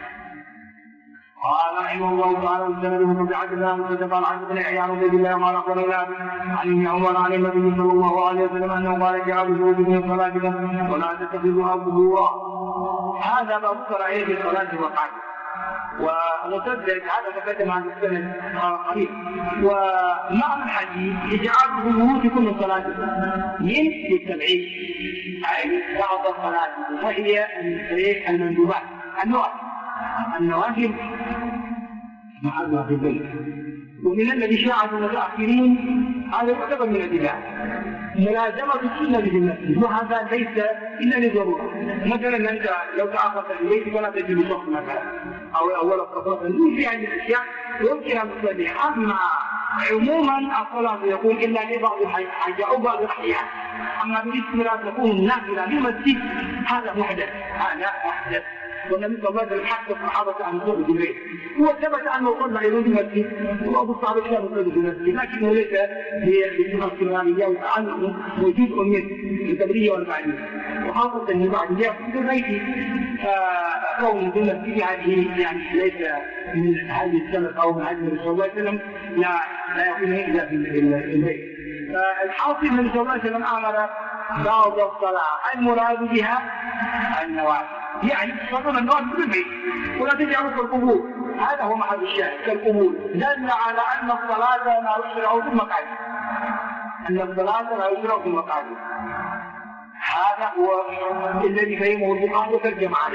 قال رحمه الله تعالى السند بعدنا مصدقا عن ابن عيان بن الله ما نقل له عن ابن عمر عن النبي صلى الله عليه وسلم انه قال جعلوا في صلاتكم ولا تتخذوها قبورا. هذا ما ذكر ايه في الصلاه والقعده، ومسدد هذا تقدم عن السند قريب. ومعنى الحديث اجعلوا بيوتكم من صلاتكم من للتبعيد، اي بعض الصلاه وهي المندوبات النوافل معها في البيت. ومن الذي شاع المتأخرين هذا يعتبر من البدع ملازمة السنة بالمسجد، وهذا ليس إلا لضرورة. مثلا أنت لو تأخرت في البيت فلا تجد صف مثلا أو أول الصفات في هذه الأشياء يمكن أن تصليها. أما عموما الصلاة يقول إلا لبعض الحاجة أو بعض الأحيان. أما بالنسبة لا تكون النافلة في المسجد هذا محدث، والنبي صلى الله عليه وسلم حث الصحابة عن الصلاة في البيت. هو ثبت أنه صلى إلى المسجد وبعض الصحابة كانوا يصلوا في المسجد، لكنه ليس بصفة كمالية وتعلق وجزء من التبرية والبعدية، وخاصة البعدية في البيت. فكون في المسجد هذه يعني ليس من هذه السنة أو من هذه النبي صلى الله عليه وسلم لا يكون إلا في البيت. فالحاصل النبي صلى الله عليه وسلم أمر بعض الصلاة المراد بها النوافل، يعني تصلون النوافل في البيت ولا تجعلوا كالقبور. هذا هو محل الشاهد كالقبور، دل على أن الصلاة لا يشرع في المقاعد، أن الصلاة لا يشرع في المقاعد. هذا هو الذي فهمه البخاري وترجم عليه.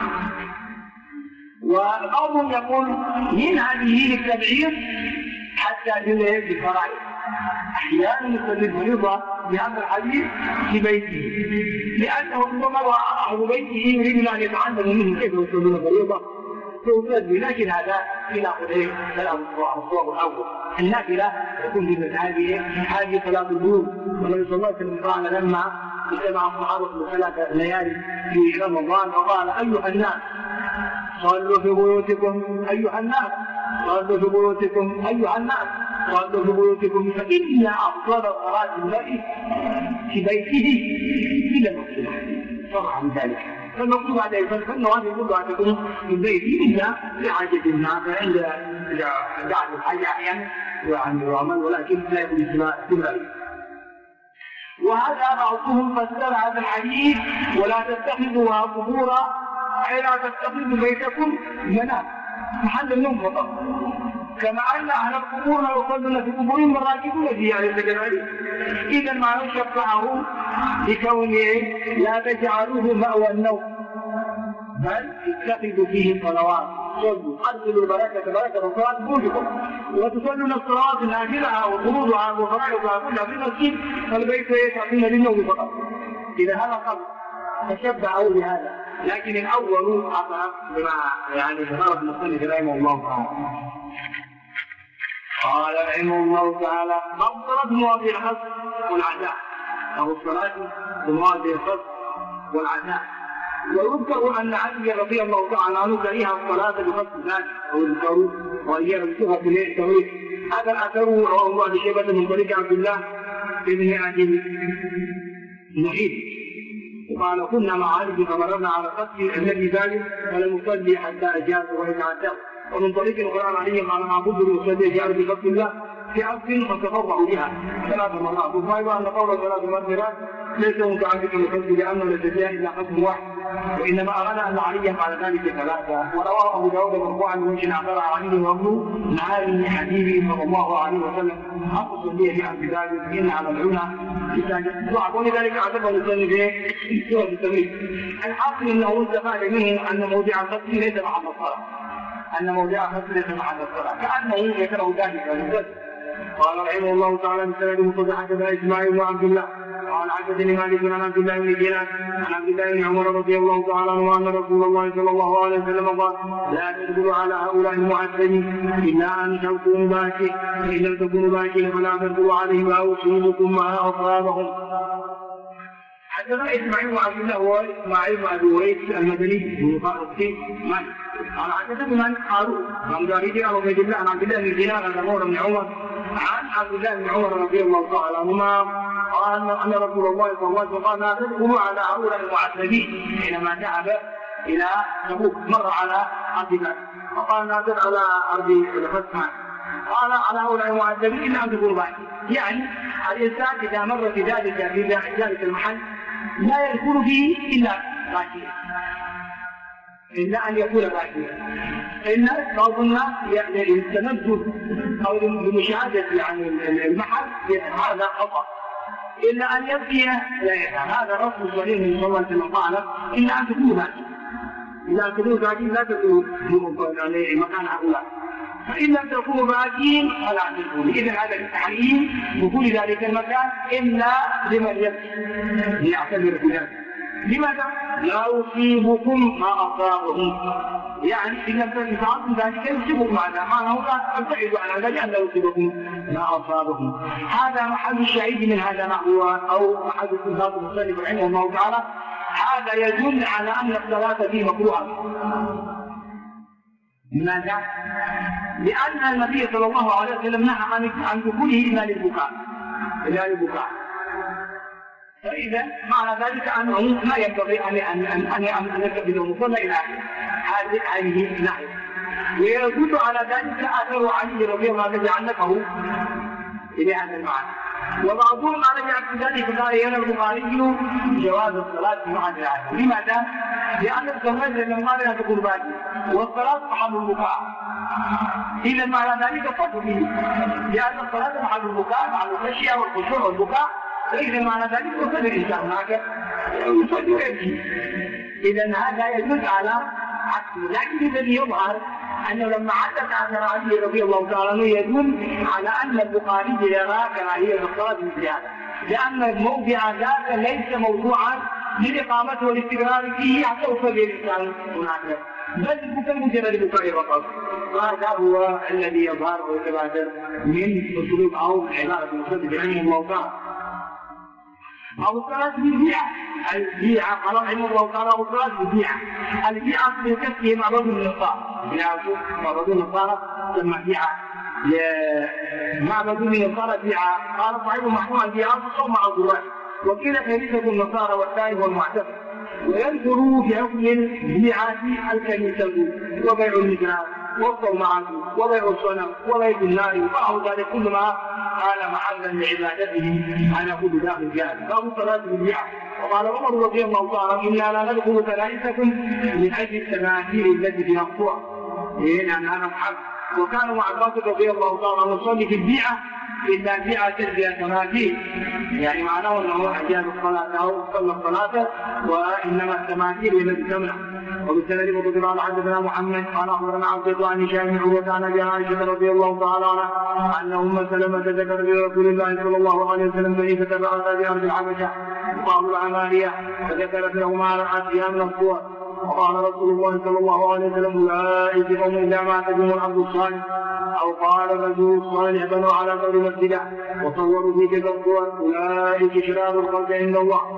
وبعضهم يقول من هذه للتبعير حتى جلد بالفرائض. أحيانا يصلي الفريضة بهذا الحديث في بيته، لأنه ربما أهل بيته يريدون أن يتعلموا منه كيف يصلون الفريضة وتصلي، لكن هذا إلى قدرين ثلاث الصور الأول. النافلة تكون في المساجد، هذه صلاة الظهر، والنبي صلى الله عليه وسلم قال لما اجتمع الصحابة 3 ليالي في رمضان وقال أيها الناس صلوا في بيوتكم، أيها الناس صلوا في بيوتكم، أيها الناس صلوا في بيوتكم، فإن أفضل صلاة المرء في بيته إلى المقصود صرح عن ذلك. فالمقصود عليه فإنه هذه كلها تكون في بيته إلا لحاجة الناس عند دعم الحاجة أحيانا يعني يعمل، ولكن لا يكون اجتماع كل. وهذا بعضهم فسر هذا الحديث ولا تتخذوها قبورا، أي لا تتخذوا بيتكم منام محل النوم فقط، كما أن أهل القبور يصلون في قبورهم وراكبون فيها ليس كذلك. إذا ما نشفعه بكونه لا تجعلوه مأوى النوم، بل اتخذوا فيه صلوات، صلوا أرسلوا البركة بركة الصلاة بوجهكم، وتصلون الصلوات نافلها وفروضها وفرائضها كلها في المسجد، فالبيت يتعطون للنوم فقط. إذا هذا قبل تشبعوا بهذا، لكن الأول أصلا بما يعني ضرب المصنف رحمه الله تعالى. قال رحمه الله تعالى: الصلاة مواضيع الحصر والعزاء، أو الصلاة مواضيع الحصر والعزاء. ويذكر أن علي رضي الله تعالى عنه كره الصلاة بخص ذلك، أو الذكر وهي بصفة التوحيد. هذا الأثر رواه الله بشيبة من طريق عبد الله بن أبي محيط قال: كنا مع علي فمررنا على قتل النبي ذلك فلم يصلي حتى أجاز ورجعته. ومن طريق القرآن علي قال: معبود يصلي جار بقتل الله في عبد فتفرعوا بها 3 مرات. وفايضا أن قول 3 مرات ليس متعلقا بالقتل لأنه لا تجاه إلا قتل واحد، وإنما أراد أن علي قال ذلك 3. ورواه أبو داود مرفوعا من أخبر علي وابن معالي حبيبي صلى الله عليه وسلم: حق تصلي في عبد ذلك إن على العلا ولذلك اعتبر المسلم في سورة التمريض. الحاصل انه استفاد منه ان موضع القتل ليس محل الصلاه، ان موضع القتل ليس محل الصلاه، كانه ذكره ذلك. قال رحمه الله تعالى: بسند مصدق حدثنا اسماعيل بن عبد الله قال: حدثني مالك عن عبد الله بن دينار عن عبد الله بن عمر رضي الله تعالى عنه ان رسول الله صلى الله عليه وسلم قال: لا تدخلوا على هؤلاء المعذبين الا ان تكونوا باكين، فان لم تكونوا باكين فلا تدخلوا عليهم او تصيبكم ما اصابهم. حدثنا اسماعيل بن عبد الله هو اسماعيل بن ابي ويس المدني من قال مالك قال: حدثني مالك قالوا عن جرير عن عبيد الله عن عبد الله بن دينار عن عمر بن عمر عن عبد الله بن عمر رضي الله تعالى عنهما قال ان رسول الله صلى الله عليه وسلم قال: لا تدخلوا على هؤلاء المعذبين حينما ذهب الى تبوك مر على ارض بدر فقال: لا تدخلوا على ارض الفتح، قال: على هؤلاء المعذبين الا ان تكونوا باكين. يعني الانسان اذا مر في ذلك المحل لا يدخل فيه الا باكين، إلا أن يكون باكيا. إن بعض الناس للتنزل أو لمشاهدة يعني المحل هذا خطأ، إلا أن يبكي لا يفعل. هذا رسول صليم من صلى الله عليه وسلم قال: إلا أن تكونوا باكين، إلا أن تكونوا باكين لا تكونوا في مكان هؤلاء، فإن لم تكونوا باكين فلا تدخلوا. إذا هذا التحريم دخول ذلك المكان إلا لمن يبكي ليعتبر بذلك. لماذا؟ لا يصيبكم ما أصابهم، يعني إن لم تفعلوا ذلك يصيبكم هذا، معناه لا تبتعدوا عن هذا لأن لا يصيبكم ما أصابهم. هذا محل الشهيد من هذا نحو أو محل استنباط المصنف رحمه الله تعالى. هذا يدل على أن الصلاة فيه مكروهة. لماذا؟ لأن النبي صلى الله عليه وسلم نهى عن دخوله إلا للبكاء. فإذا معنى ذلك أنه لا ينبغي أن يتخذ المصلى إلى هذه الناحية. ويدل على ذلك أثر علي رضي الله عنه عنه إلى هذا المعنى. وبعضهم على ذلك فقال: يرى البخاري جواز الصلاة مع الرعاية. لماذا؟ لأن الصلاة لما قال: لا تكون باكيا، والصلاة محل البكاء. إذا معنى ذلك فضل فيه، لأن الصلاة محل البكاء، محل الخشية والخشوع والبكاء. فإذا معنى ذلك وصل الإنسان هناك يصلي ويبكي. إذا هذا يدل على عكسه. لكن الذي يظهر أنه لما عدت عن علي رضي الله تعالى عنه يدل على أن البخاري يرى كراهية الصلاة مثل هذا، لأن الموضع ذاك ليس موضوعا للإقامة والاستقرار فيه حتى يصلي الإنسان هناك. بل كمجرد بكاء فقط. هذا هو الذي يظهر ويتبادر من اسلوب او عباره المصدق رحمه الله تعالى. او الصلاه بالبيعه، البيعه قال رحمه الله تعالى او الصلاه بالبيعه، البيعه في كفه معبد النصارى، معبد النصارى تسمى بيعه، معبد النصارى بيعه، قال صاحب محمود البيعه تصوم مع الظلال، وكلا كنيسه النصارى والتائب والمعتقد، وينظروا في حكم البيعه الكنيسه وبيع المثلات والصومعات وبيع الصنم وبيع النار وبعض ذلك كل ما كان محلا لعبادته على كل داخل جاهل. باب الصلاه بالبيعه. وقال عمر رضي الله تعالى انا لا ندخل كنائسكم من اجل التماثيل التي فيها الصور، لان هذا محل. وكان مع عباس رضي الله تعالى يصلي في البيعه الا بيعه فيها تماثيل، يعني معناه انه اجاب الصلاه او صلى الصلاه وانما التماثيل التي تمنع. وبالسند مطلق قال حدثنا محمد قال اخبرنا عبد الله عن هشام بن عروه عن ابي عائشه رضي الله تعالى عنها ان ام سلمه ذكر لرسول الله صلى الله عليه وسلم كنيسه رأت بارض الحبشه يقال العماريه، فذكرت له ما رأت فيها من الصور. وقال رسول الله صلى الله عليه وسلم اولئك قوم اذا مات بهم العبد الصالح او قال الرجل الصالح بنوا على قبر مسجدا وصوروا في تلك الصور اولئك شرار الخلق عند الله.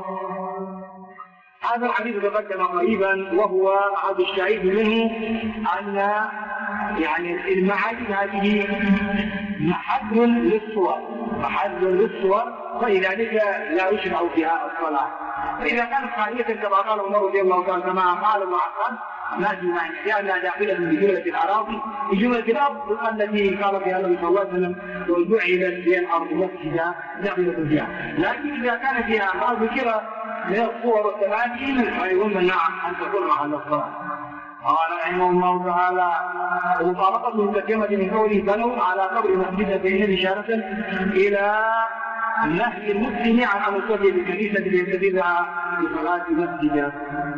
هذا الحديث تقدم قريبا، وهو هذا الشهيد منه ان يعني المعاجم هذه محل للصور، فلذلك لا يشرع فيها الصلاه. فاذا كانت خاليه كما قال عمر رضي الله تعالى كما قال ابن عباس لازم لانها داخله بجمله الاراضي، بجمله الارض التي قال فيها النبي صلى الله عليه وسلم وجعلت لي الارض مسجدا داخله فيها. لكن اذا كان فيها ما ذكر من الصور والتماثيل فيمنع ان تكون محل الصلاه. قال رحمه الله تعالى ومطابقه المترجمه من قوله بنوا على قبر مسجد بين اشاره الى نهي المسلم عن ان يصلي بالكنيسه ليتخذها لصلاه مسجدا.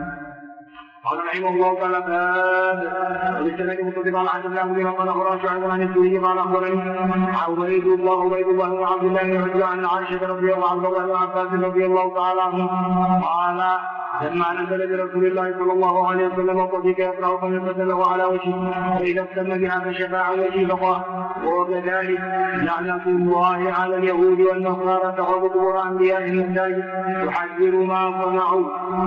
قال رحمه الله تعالى باب وبالسند مطلق عن الله بن قال اخبرنا شعيب عن الزهري قال اخبرني عبيد الله بن عبد الله بن عتبة عن عائشه رضي الله عنها وعن عباس رضي الله تعالى عنه قال لما نزل برسول الله صلى الله عليه وسلم وصديق يقرا فنزله على وجهه فاذا استم بها فشفع عن وجهه فقال وكذلك لعنه الله على اليهود والنصارى اتخذوا قبور انبيائهم مساجد يحذروا ما صنعوا.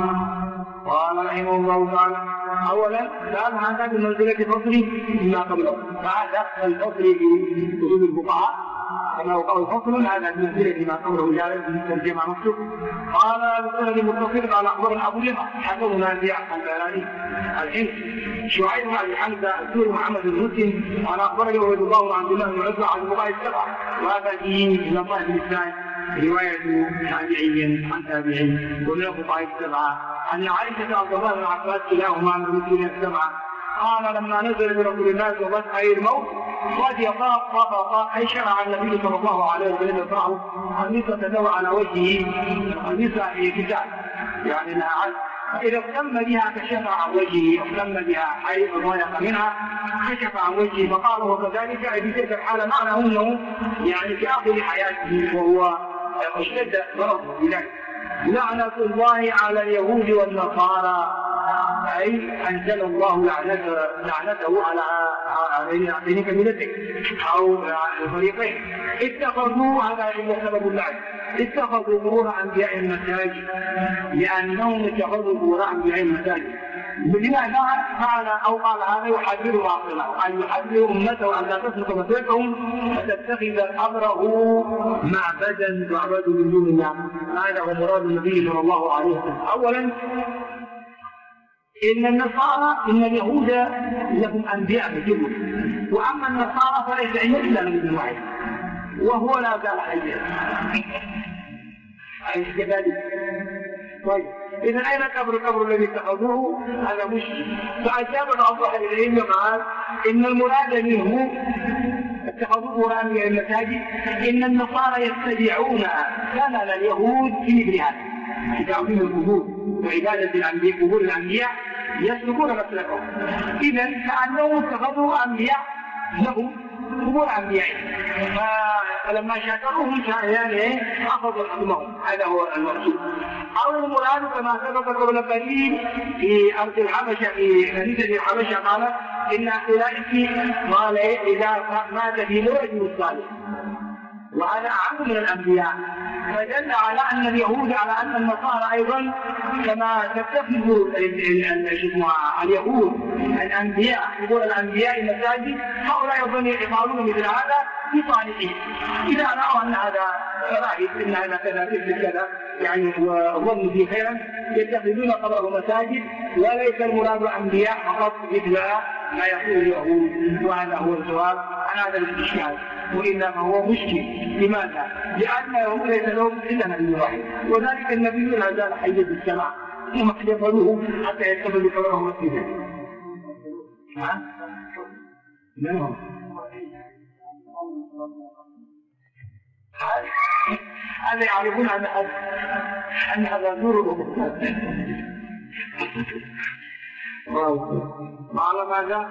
قال رحمه الله تعالى اولا كان هذا بمنزله الفصل مما قبله، بعد الفصل في حدود الفقهاء كما وقال فصل هذا بمنزله ما قبله جاء في الترجمه مكتوب. قال بالسند المتصل قال اخبرنا ابو لما حدثنا نافع عن بلالي الحمص شعيب بن ابي حمزه السوري محمد بن مسلم قال اخبرني عبيد الله بن عبد الله بن عتبة عن الفقهاء السبعه، وهذا فيه من الله بن الثاني روايه تابعي عن تابعي ومن الفقهاء السبعه أن عائشة عبد الله بن عباس كلاهما من المسلمين السبعة قال لما نزل برسول الله صلى الله عليه وسلم أي الموت صدق أي شرع النبي صلى الله عليه وسلم يقرأه خميسة له على وجهه خميسة في كتاب يعني لها عز، فإذا اهتم بها كشف عن وجهه، اهتم بها أي ضايق منها كشف عن وجهه، فقال وكذلك في تلك الحالة معنى أنه يعني في آخر حياته وهو اشتد مرضه بذلك. لعنة الله على اليهود والنصارى أي أنزل الله لعنته على بين كبيرتين أو فريقين اتخذوا هذا سبب اللعن، اتخذوا قبور أنبياء المساجد لأنهم اتخذوا قبور أنبياء المساجد. لماذا فعل أو قال هذا يحذر باطله أن يحذر أمته أن لا تسلك مسلكهم فتتخذ قبره معبدا تعبد من دون الله. هذا هو مراد النبي صلى الله عليه وسلم. أولا إن النصارى إن اليهود لهم أنبياء بجمله، وأما النصارى فليس عندهم إلا نبي واحد وهو لا زال حيا. أليس كذلك؟ طيب إذا أين القبر الذي اتخذوه؟ هذا مشكل. فأجاب بعض أهل العلم قال إن المراد منه اتخذوه قرآن المساجد إن النصارى يتبعونها كما اليهود في مثل في تعظيم القبور وعبادة الأنبياء قبور الأنبياء يسلكون مسلكهم. إذا كأنهم اتخذوا أنبياء لهم قبور أنبيائهم، فلما شكروهم يعني أخذوا حكمهم. هذا هو المقصود. أو المراد كما سبق قبل قليل في أرض الحبشة في مدينة الحبشة قال إن أولئك قال إذا مات في رجل الصالح، وهذا أعم من الأنبياء، فدل على أن اليهود على أن النصارى أيضا كما تتخذ اليهود الأنبياء يقول الأنبياء مساجد، هؤلاء أيضا يفعلون مثل هذا بصالحين إذا رأوا أن هذا رائد إن هذا كذا كذا يعني وظن فيه خيرا يتخذون قبره مساجد، وليس المراد الأنبياء فقط مثل ما يقول اليهود. وهذا هو الجواب عن هذا الإشكال، وإنما هو مشكل. لماذا؟ لأن اليهود ليس لهم إلا نبي واحد، وذلك النبي لا زال حي في السماء، ثم يقبلوه حتى يتخذوا قبره مسجدا. من هم؟ هذا يعرفون أن هذا نور وعلى ماذا؟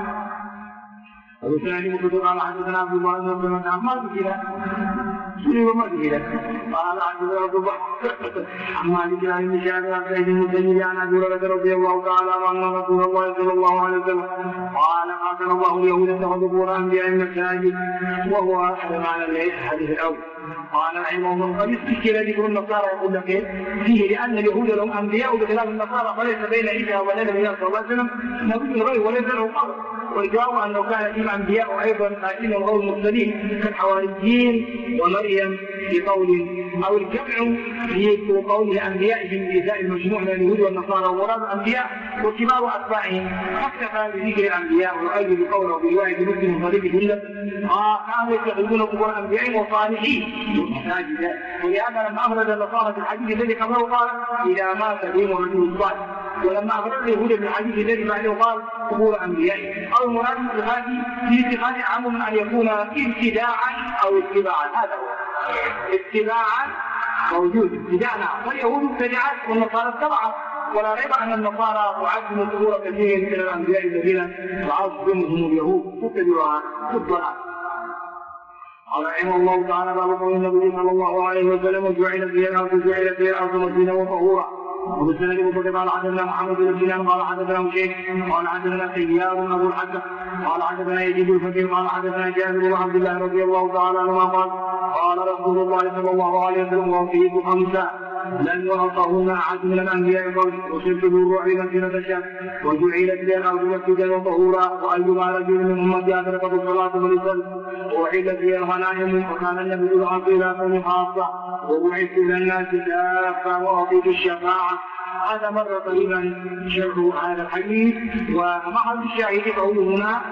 وثاني مكتوب على حدثنا عبد الله بن عمار كذا سوري وما كذا قال عبد الله بن عمار كذا من شان عبد الله عن ابي هريره رضي الله تعالى عنه ان رسول الله صلى الله عليه وسلم قال قاتل الله اليهود اتخذوا قبور انبياء مساجد، وهو هذا معنى الحديث الاول. قال رحمه الله قد استشكل ذكر النصارى يقول لك فيه لان اليهود لهم انبياء بخلاف النصارى، فليس بين عيسى وبين النبي صلى الله عليه وسلم نبي غير وليس له قبر. والجواب انه كان فيه انبياء ايضا اتينا غير المرسلين كالحواريين ومريم في قول او الجمع في قوله انبيائهم بايذاء المجموع من اليهود والنصارى، ومراد الانبياء وكبار اتباعهم. فاكتفى بذكر الانبياء وايد بقوله بالواحد مسلم طريق جمله كانوا يتخذون قبور انبيائهم وصالحين مساجدا. ولهذا لما أفرد النصارى في الحديث الذي قبله قال إذا مات بهم الرجل الصالح، ولما أفرد اليهود في الحديث الذي بعده قال قبور أنبيائهم. أو المراد في اتخاذ عام من أن يكون ابتداعا أو اتباعا. هذا هو اتباعا موجود ابتداعا، واليهود ابتدعت والنصارى اتبعت، ولا ريب أن النصارى تعظم قبور كثير من الأنبياء الذين تعظمهم اليهود تتبعها تتبعها. قال رحمه الله تعالى باب قول النبي صلى الله عليه وسلم جعلت لي الارض مسجدا وطهورا. وبالسند المتفق قال حدثنا محمد بن سنان قال حدثنا شيخ قال حدثنا سيار ابو الحسن قال حدثنا يزيد الفقيه قال حدثنا جابر بن عبد الله رضي الله تعالى عنهما قال رسول الله صلى الله عليه وسلم وفيه خمسه لن يعطهن احد من الانبياء قبل وصرت بالروح مسجد الشام وجعلت لي الارض مسجدا وطهورا وايما رجل من امتي ادركت الصلاه فليصل وحلت لي الغنائم وكان النبي يدعى الى قوم خاصه وبعثت الى الناس كافه واعطيت الشفاعه. هذا مر قريبا شرح هذا الحديث. ومحل الشاهد قوله هنا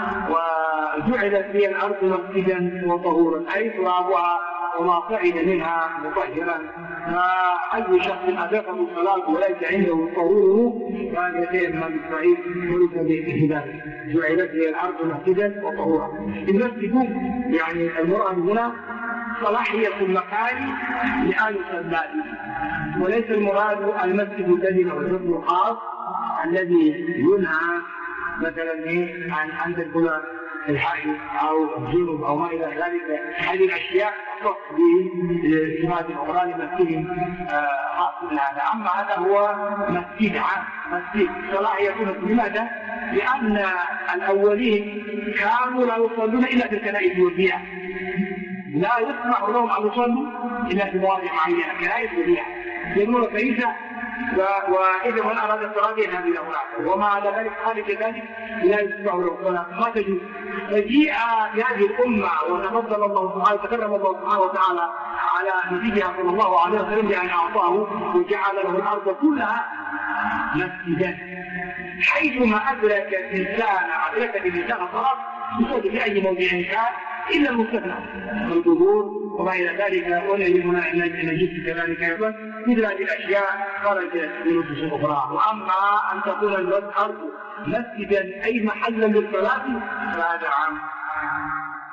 وجعلت لي الارض مسجدا وطهورا اي ترابها وما صعد منها مطهرا. فأي شخص أدركه الصلاة وليس عنده طهوره فيتيمم بالصعيد وليس بإهداء. جعلت لي الأرض مسجدا وطهورا. المسجد يعني المراد هنا صلاحية المكان لآل الصلاة، وليس المراد المسجد الذي له الحكم الخاص الذي ينهى مثلا عن تدخل الحي او الجنوب او ما الى ذلك. هذه الاشياء تصف باجتماعات الاخرى لمسجد خاص من هذا. اما هذا هو مسجد عام مسجد صلاحيه. لماذا؟ لان الاولين كانوا لا يصلون الا في الكنائس والبيع، لا يسمح لهم ان يصلوا الا في مواضع معينه كنائس وبيع. يبنون كنيسه وإذا من أراد الصلاة يذهب إلى هناك، وما على ذلك خارج ذلك لا يسمع له الصلاة ما تجوز. فجيء في هذه الأمة وتفضل الله سبحانه وتكرم الله سبحانه وتعالى على نبيها صلى الله عليه وسلم بأن أعطاه وجعل له الأرض كلها مسجدا، حيثما أدرك الإنسان صلاة يصلي في أي موضع كان إلا المستثنى القبور وما إلى ذلك. ونجدنا أن نجد كذلك أيضا مثل هذه الأشياء خرجت من نصوص أخرى. وأما أن تكون الأرض مسجدا أي محلا للصلاة فهذا عام.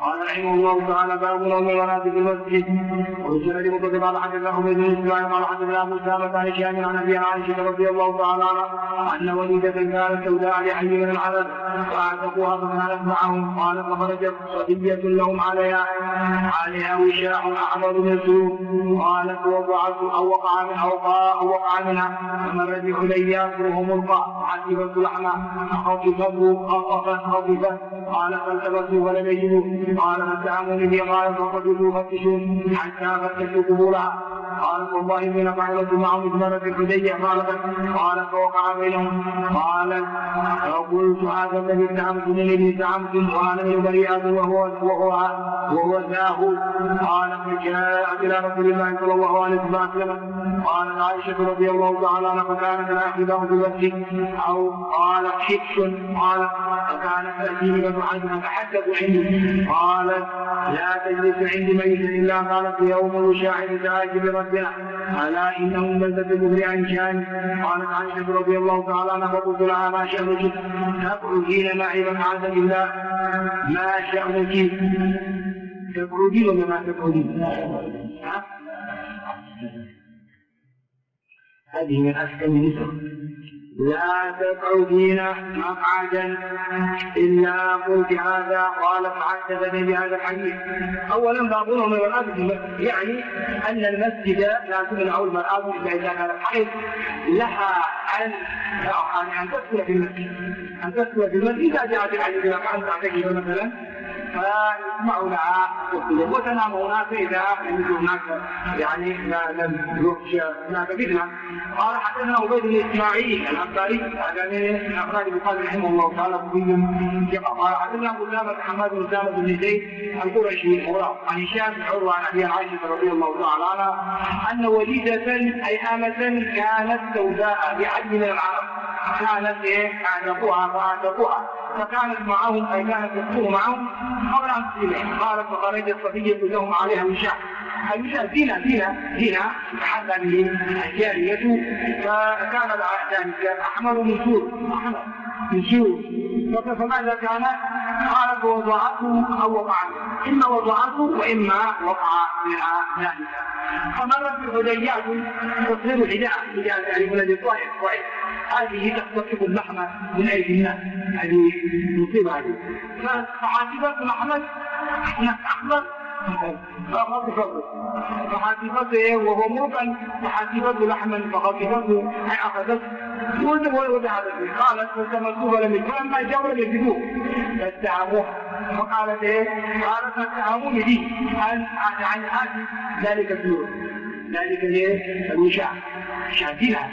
قال رحمه الله تعالى: باب نوم المرأة في المسجد. وبالسند متصل على حدثنا عبيد بن اسماعيل قال حدثنا ابو اسامه عن هشام عن ابي عائشه رضي الله تعالى عنها ان وليده كانت سوداء لحي من العدد فاعتقوها فكانت معهم. قال: فخرجت صبيه لهم عليها وشاء احمر من سوء. قالت: وضعت او وقع منها فمر بحلي ياكلهم القاء حسبت لحمه خففت. قال: فالتمسوا فلم يجدوا. قال: فاتهموا به. قال: فقتلوا فتشون حتى فتشوا قبورها. قالت: والله اني لقعدت معهم اثمرة الحدية. قال: فوقع بينهم. قالت: فقلت: هذا الذي اتهمتني زعمتم وانا من بريئة وهو زاهد. قال: فجاءت الى رسول الله صلى الله عليه وسلم. قالت عائشة رضي الله تعالى عنها: فكانت لا احداه في المسجد او قالت حبس. قالت: فكانت تاتيني فتحدث عندي. قالت: لا تجلس عندي ميت الا قالت: يوم يشاهد تاجب ربنا الا انه ملة المغني عن شان. قالت عائشة رضي الله تعالى عنها: فقلت لها: ما شأنك تخرجين معي والعياذ بالله؟ ما شأنك تخرجين ولا ما تخرجين؟ هذه من أحكام النساء: لا تقعدين مقعدا إلا قلت هذا. قال: فحدثني بهذا الحديث. أولا بعضهم من الأرض يعني أن المسجد لا تمنع المرأة إلا إذا كانت حيض لها أن تدخل في المسجد، إذا جاءت الحديث إذا كانت تعتكف مثلا فيسمع لها وتنام هناك إذا لم يكن هناك يعني لم يخشى هناك فتنة. قال: حدثنا عبيد بن اسماعيل الانصاري هذا من افراد البخاري رحمه الله تعالى. قال: حدثنا ابو اسامه حماد بن اسامه بن زيد القرشي عن هشام بن عروه عن ابي عائشه رضي الله تعالى عنها ان وليده اي امه كانت سوداء بحج من العرب كانت فاعتقوها فكانت معهم اي كانت تدخل معهم قبل ان تسلم. قالت: فخرجت صفيه لهم عليها وشاء. زينة تحلى به الجارية فكان ذلك أحمر من سور. فماذا كان؟ قالت: وضعته أو وقع، إما وضعته وإما وقع منها ذلك. فمرت بحديات تصير حداء يعني من الطائف هذه تقتطف اللحم من أيدي الناس، هذه مصيبة هذه. فحاسبت محمد أحمر فحاسبته وهو موقا فحاسبته لحما فخطفته اي اخذته وذهبت به. قالت: فالتمسوه لم يجدوه فلما جاءوا لم يجدوه فاتهموه. فقالت: قالت: فاتهموني به عن ذلك الدور الوشاع شاكلها.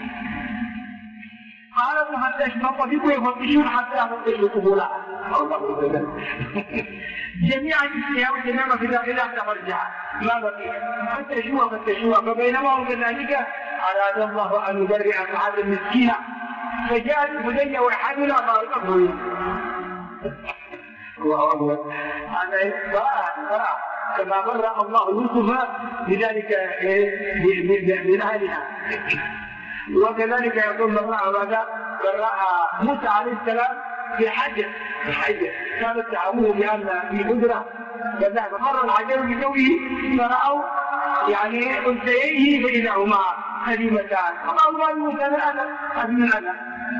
قالت: حتى اشتطفوا يفتشون حتى يفتشوا قبولها. جميعا يستيعون جميعا في داخلها تفرجها ما بقي فتشوها. فبينما هم كذلك أراد الله أن يبرئ هذا المسكين فجاءت الهدية والحاملة فارقته. الله أكبر. هذا براءة كما برأ الله يوسف بذلك من أهلها. وكذلك يقول براء موسى عليه السلام في حجة كانت تعامله بأن في قدرة فمر العجل بجوه فرأوا يعني أنثييه فإذا هما كريمتان فقالوا موسى من الأذى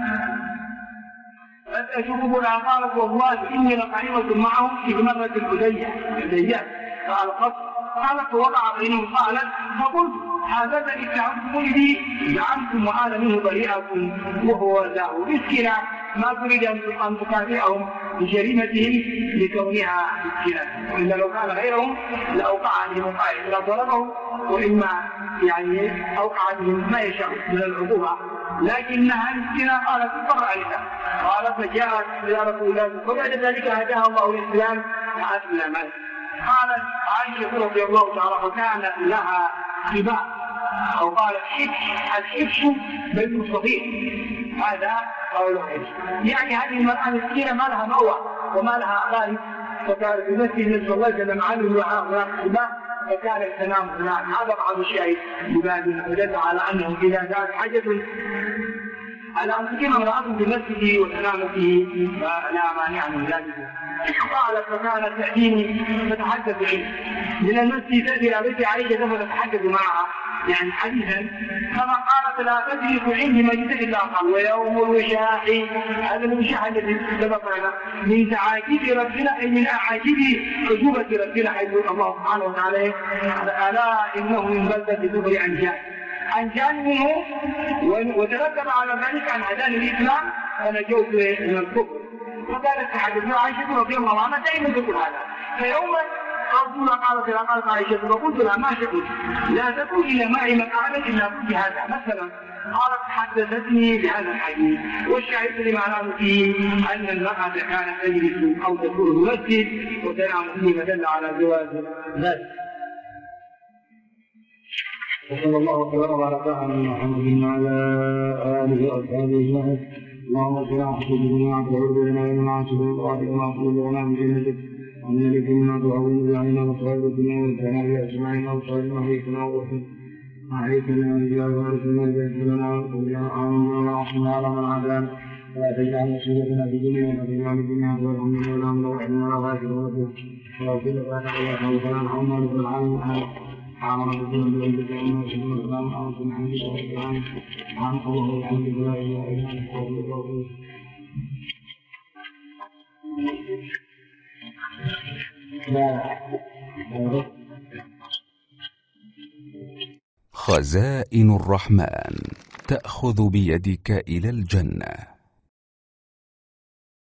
فأشوفوا لها. قالت: والله إني لقائمة معهم في مرة الهدية قالت: ووقع بينهم. قالت: فقلت: هذا الذي اتهمتموني به زعمتم وأنا منه بريئة وهو زاهد. مسكينة ما تريد أن تكافئهم بجريمتهم لكونها مسكينة، وإلا لو كان غيرهم لأوقع عنهم لا ضربهم وإما يعني أوقع عنهم ما يشاء من العقوبة، لكنها مسكينة. قالت: فرأيتها. قالت: فجاءت إلى رسول الله وبعد ذلك هداها الله الإسلام فأسلمت. قالت عائشة رضي الله تعالى: فكان لها خباء أو قال الحبس بين الصغير. هذا قوله يعني هذه المرأة مسكينة ما لها موى وما لها أقارب، فكانت في مسجد النبي صلى الله عليه وسلم عنه وعاء خباء فكانت تنام هناك. هذا بعض الشيء يبادل ودل على أنه إذا كانت حاجة على أن تقيم امرأة بمسجده وسلامته فلا مانع من ذلك. قالت فكانت تأتيني فتحدث من المسجد تأتي إلى بيت عائشة فتتحدث معها يعني حديثا، كما قالت لا تجلس عندي مجلس إلا قال ويوم الوشاح، هذا الوشاح الذي سبقنا من تعاجيب ربنا، من أعاجيب عجوبة ربنا حيث الله سبحانه وتعالى ألا إنه من بلدة كفر أنجان منه وترتب على ذلك عن أذان الإسلام فنجوت من الكفر. وكانت تحدثنا عائشة رضي الله عنها دائما تقول هذا. فيوما رسول قالت عائشة فقلت لها ما شئت لا تكون إلى معي مقالة إلا قلت هذا مثلا. قالت حدثتني بهذا الحديث والشاهد لمعناه فيه أن المرأة كانت تجلس أو تكون في المسجد وتنام فيه فدل على جواز ذلك. وصلى الله وسلم على سيدنا محمد وعلى آله وأصحابه أجمعين. اللهم صل على سيدنا وعلى آله وصحبه من جنتك ومن الجنة وأعوذ علينا مصائب الدنيا والدنيا أجمعين وصلنا عليكنا وعليكنا وإياك ورسولنا وجعلنا وإياك آمنا وعصمنا على من عادانا ولا تجعل مصيبتنا في ديننا ولا في الدنيا والأمن والأمن وإحنا وغافر ورسول وغفر لنا وغفرنا عنا رب العالمين. عامل بكل بيتك أمنا وسلم السلام عليكم ورحمة الله وبركاته. سبحانك اللهم وبحمدك لا إله إلا أنت أستغفرك وأتوب إليك. خزائن الرحمن تأخذ بيدك إلى الجنة.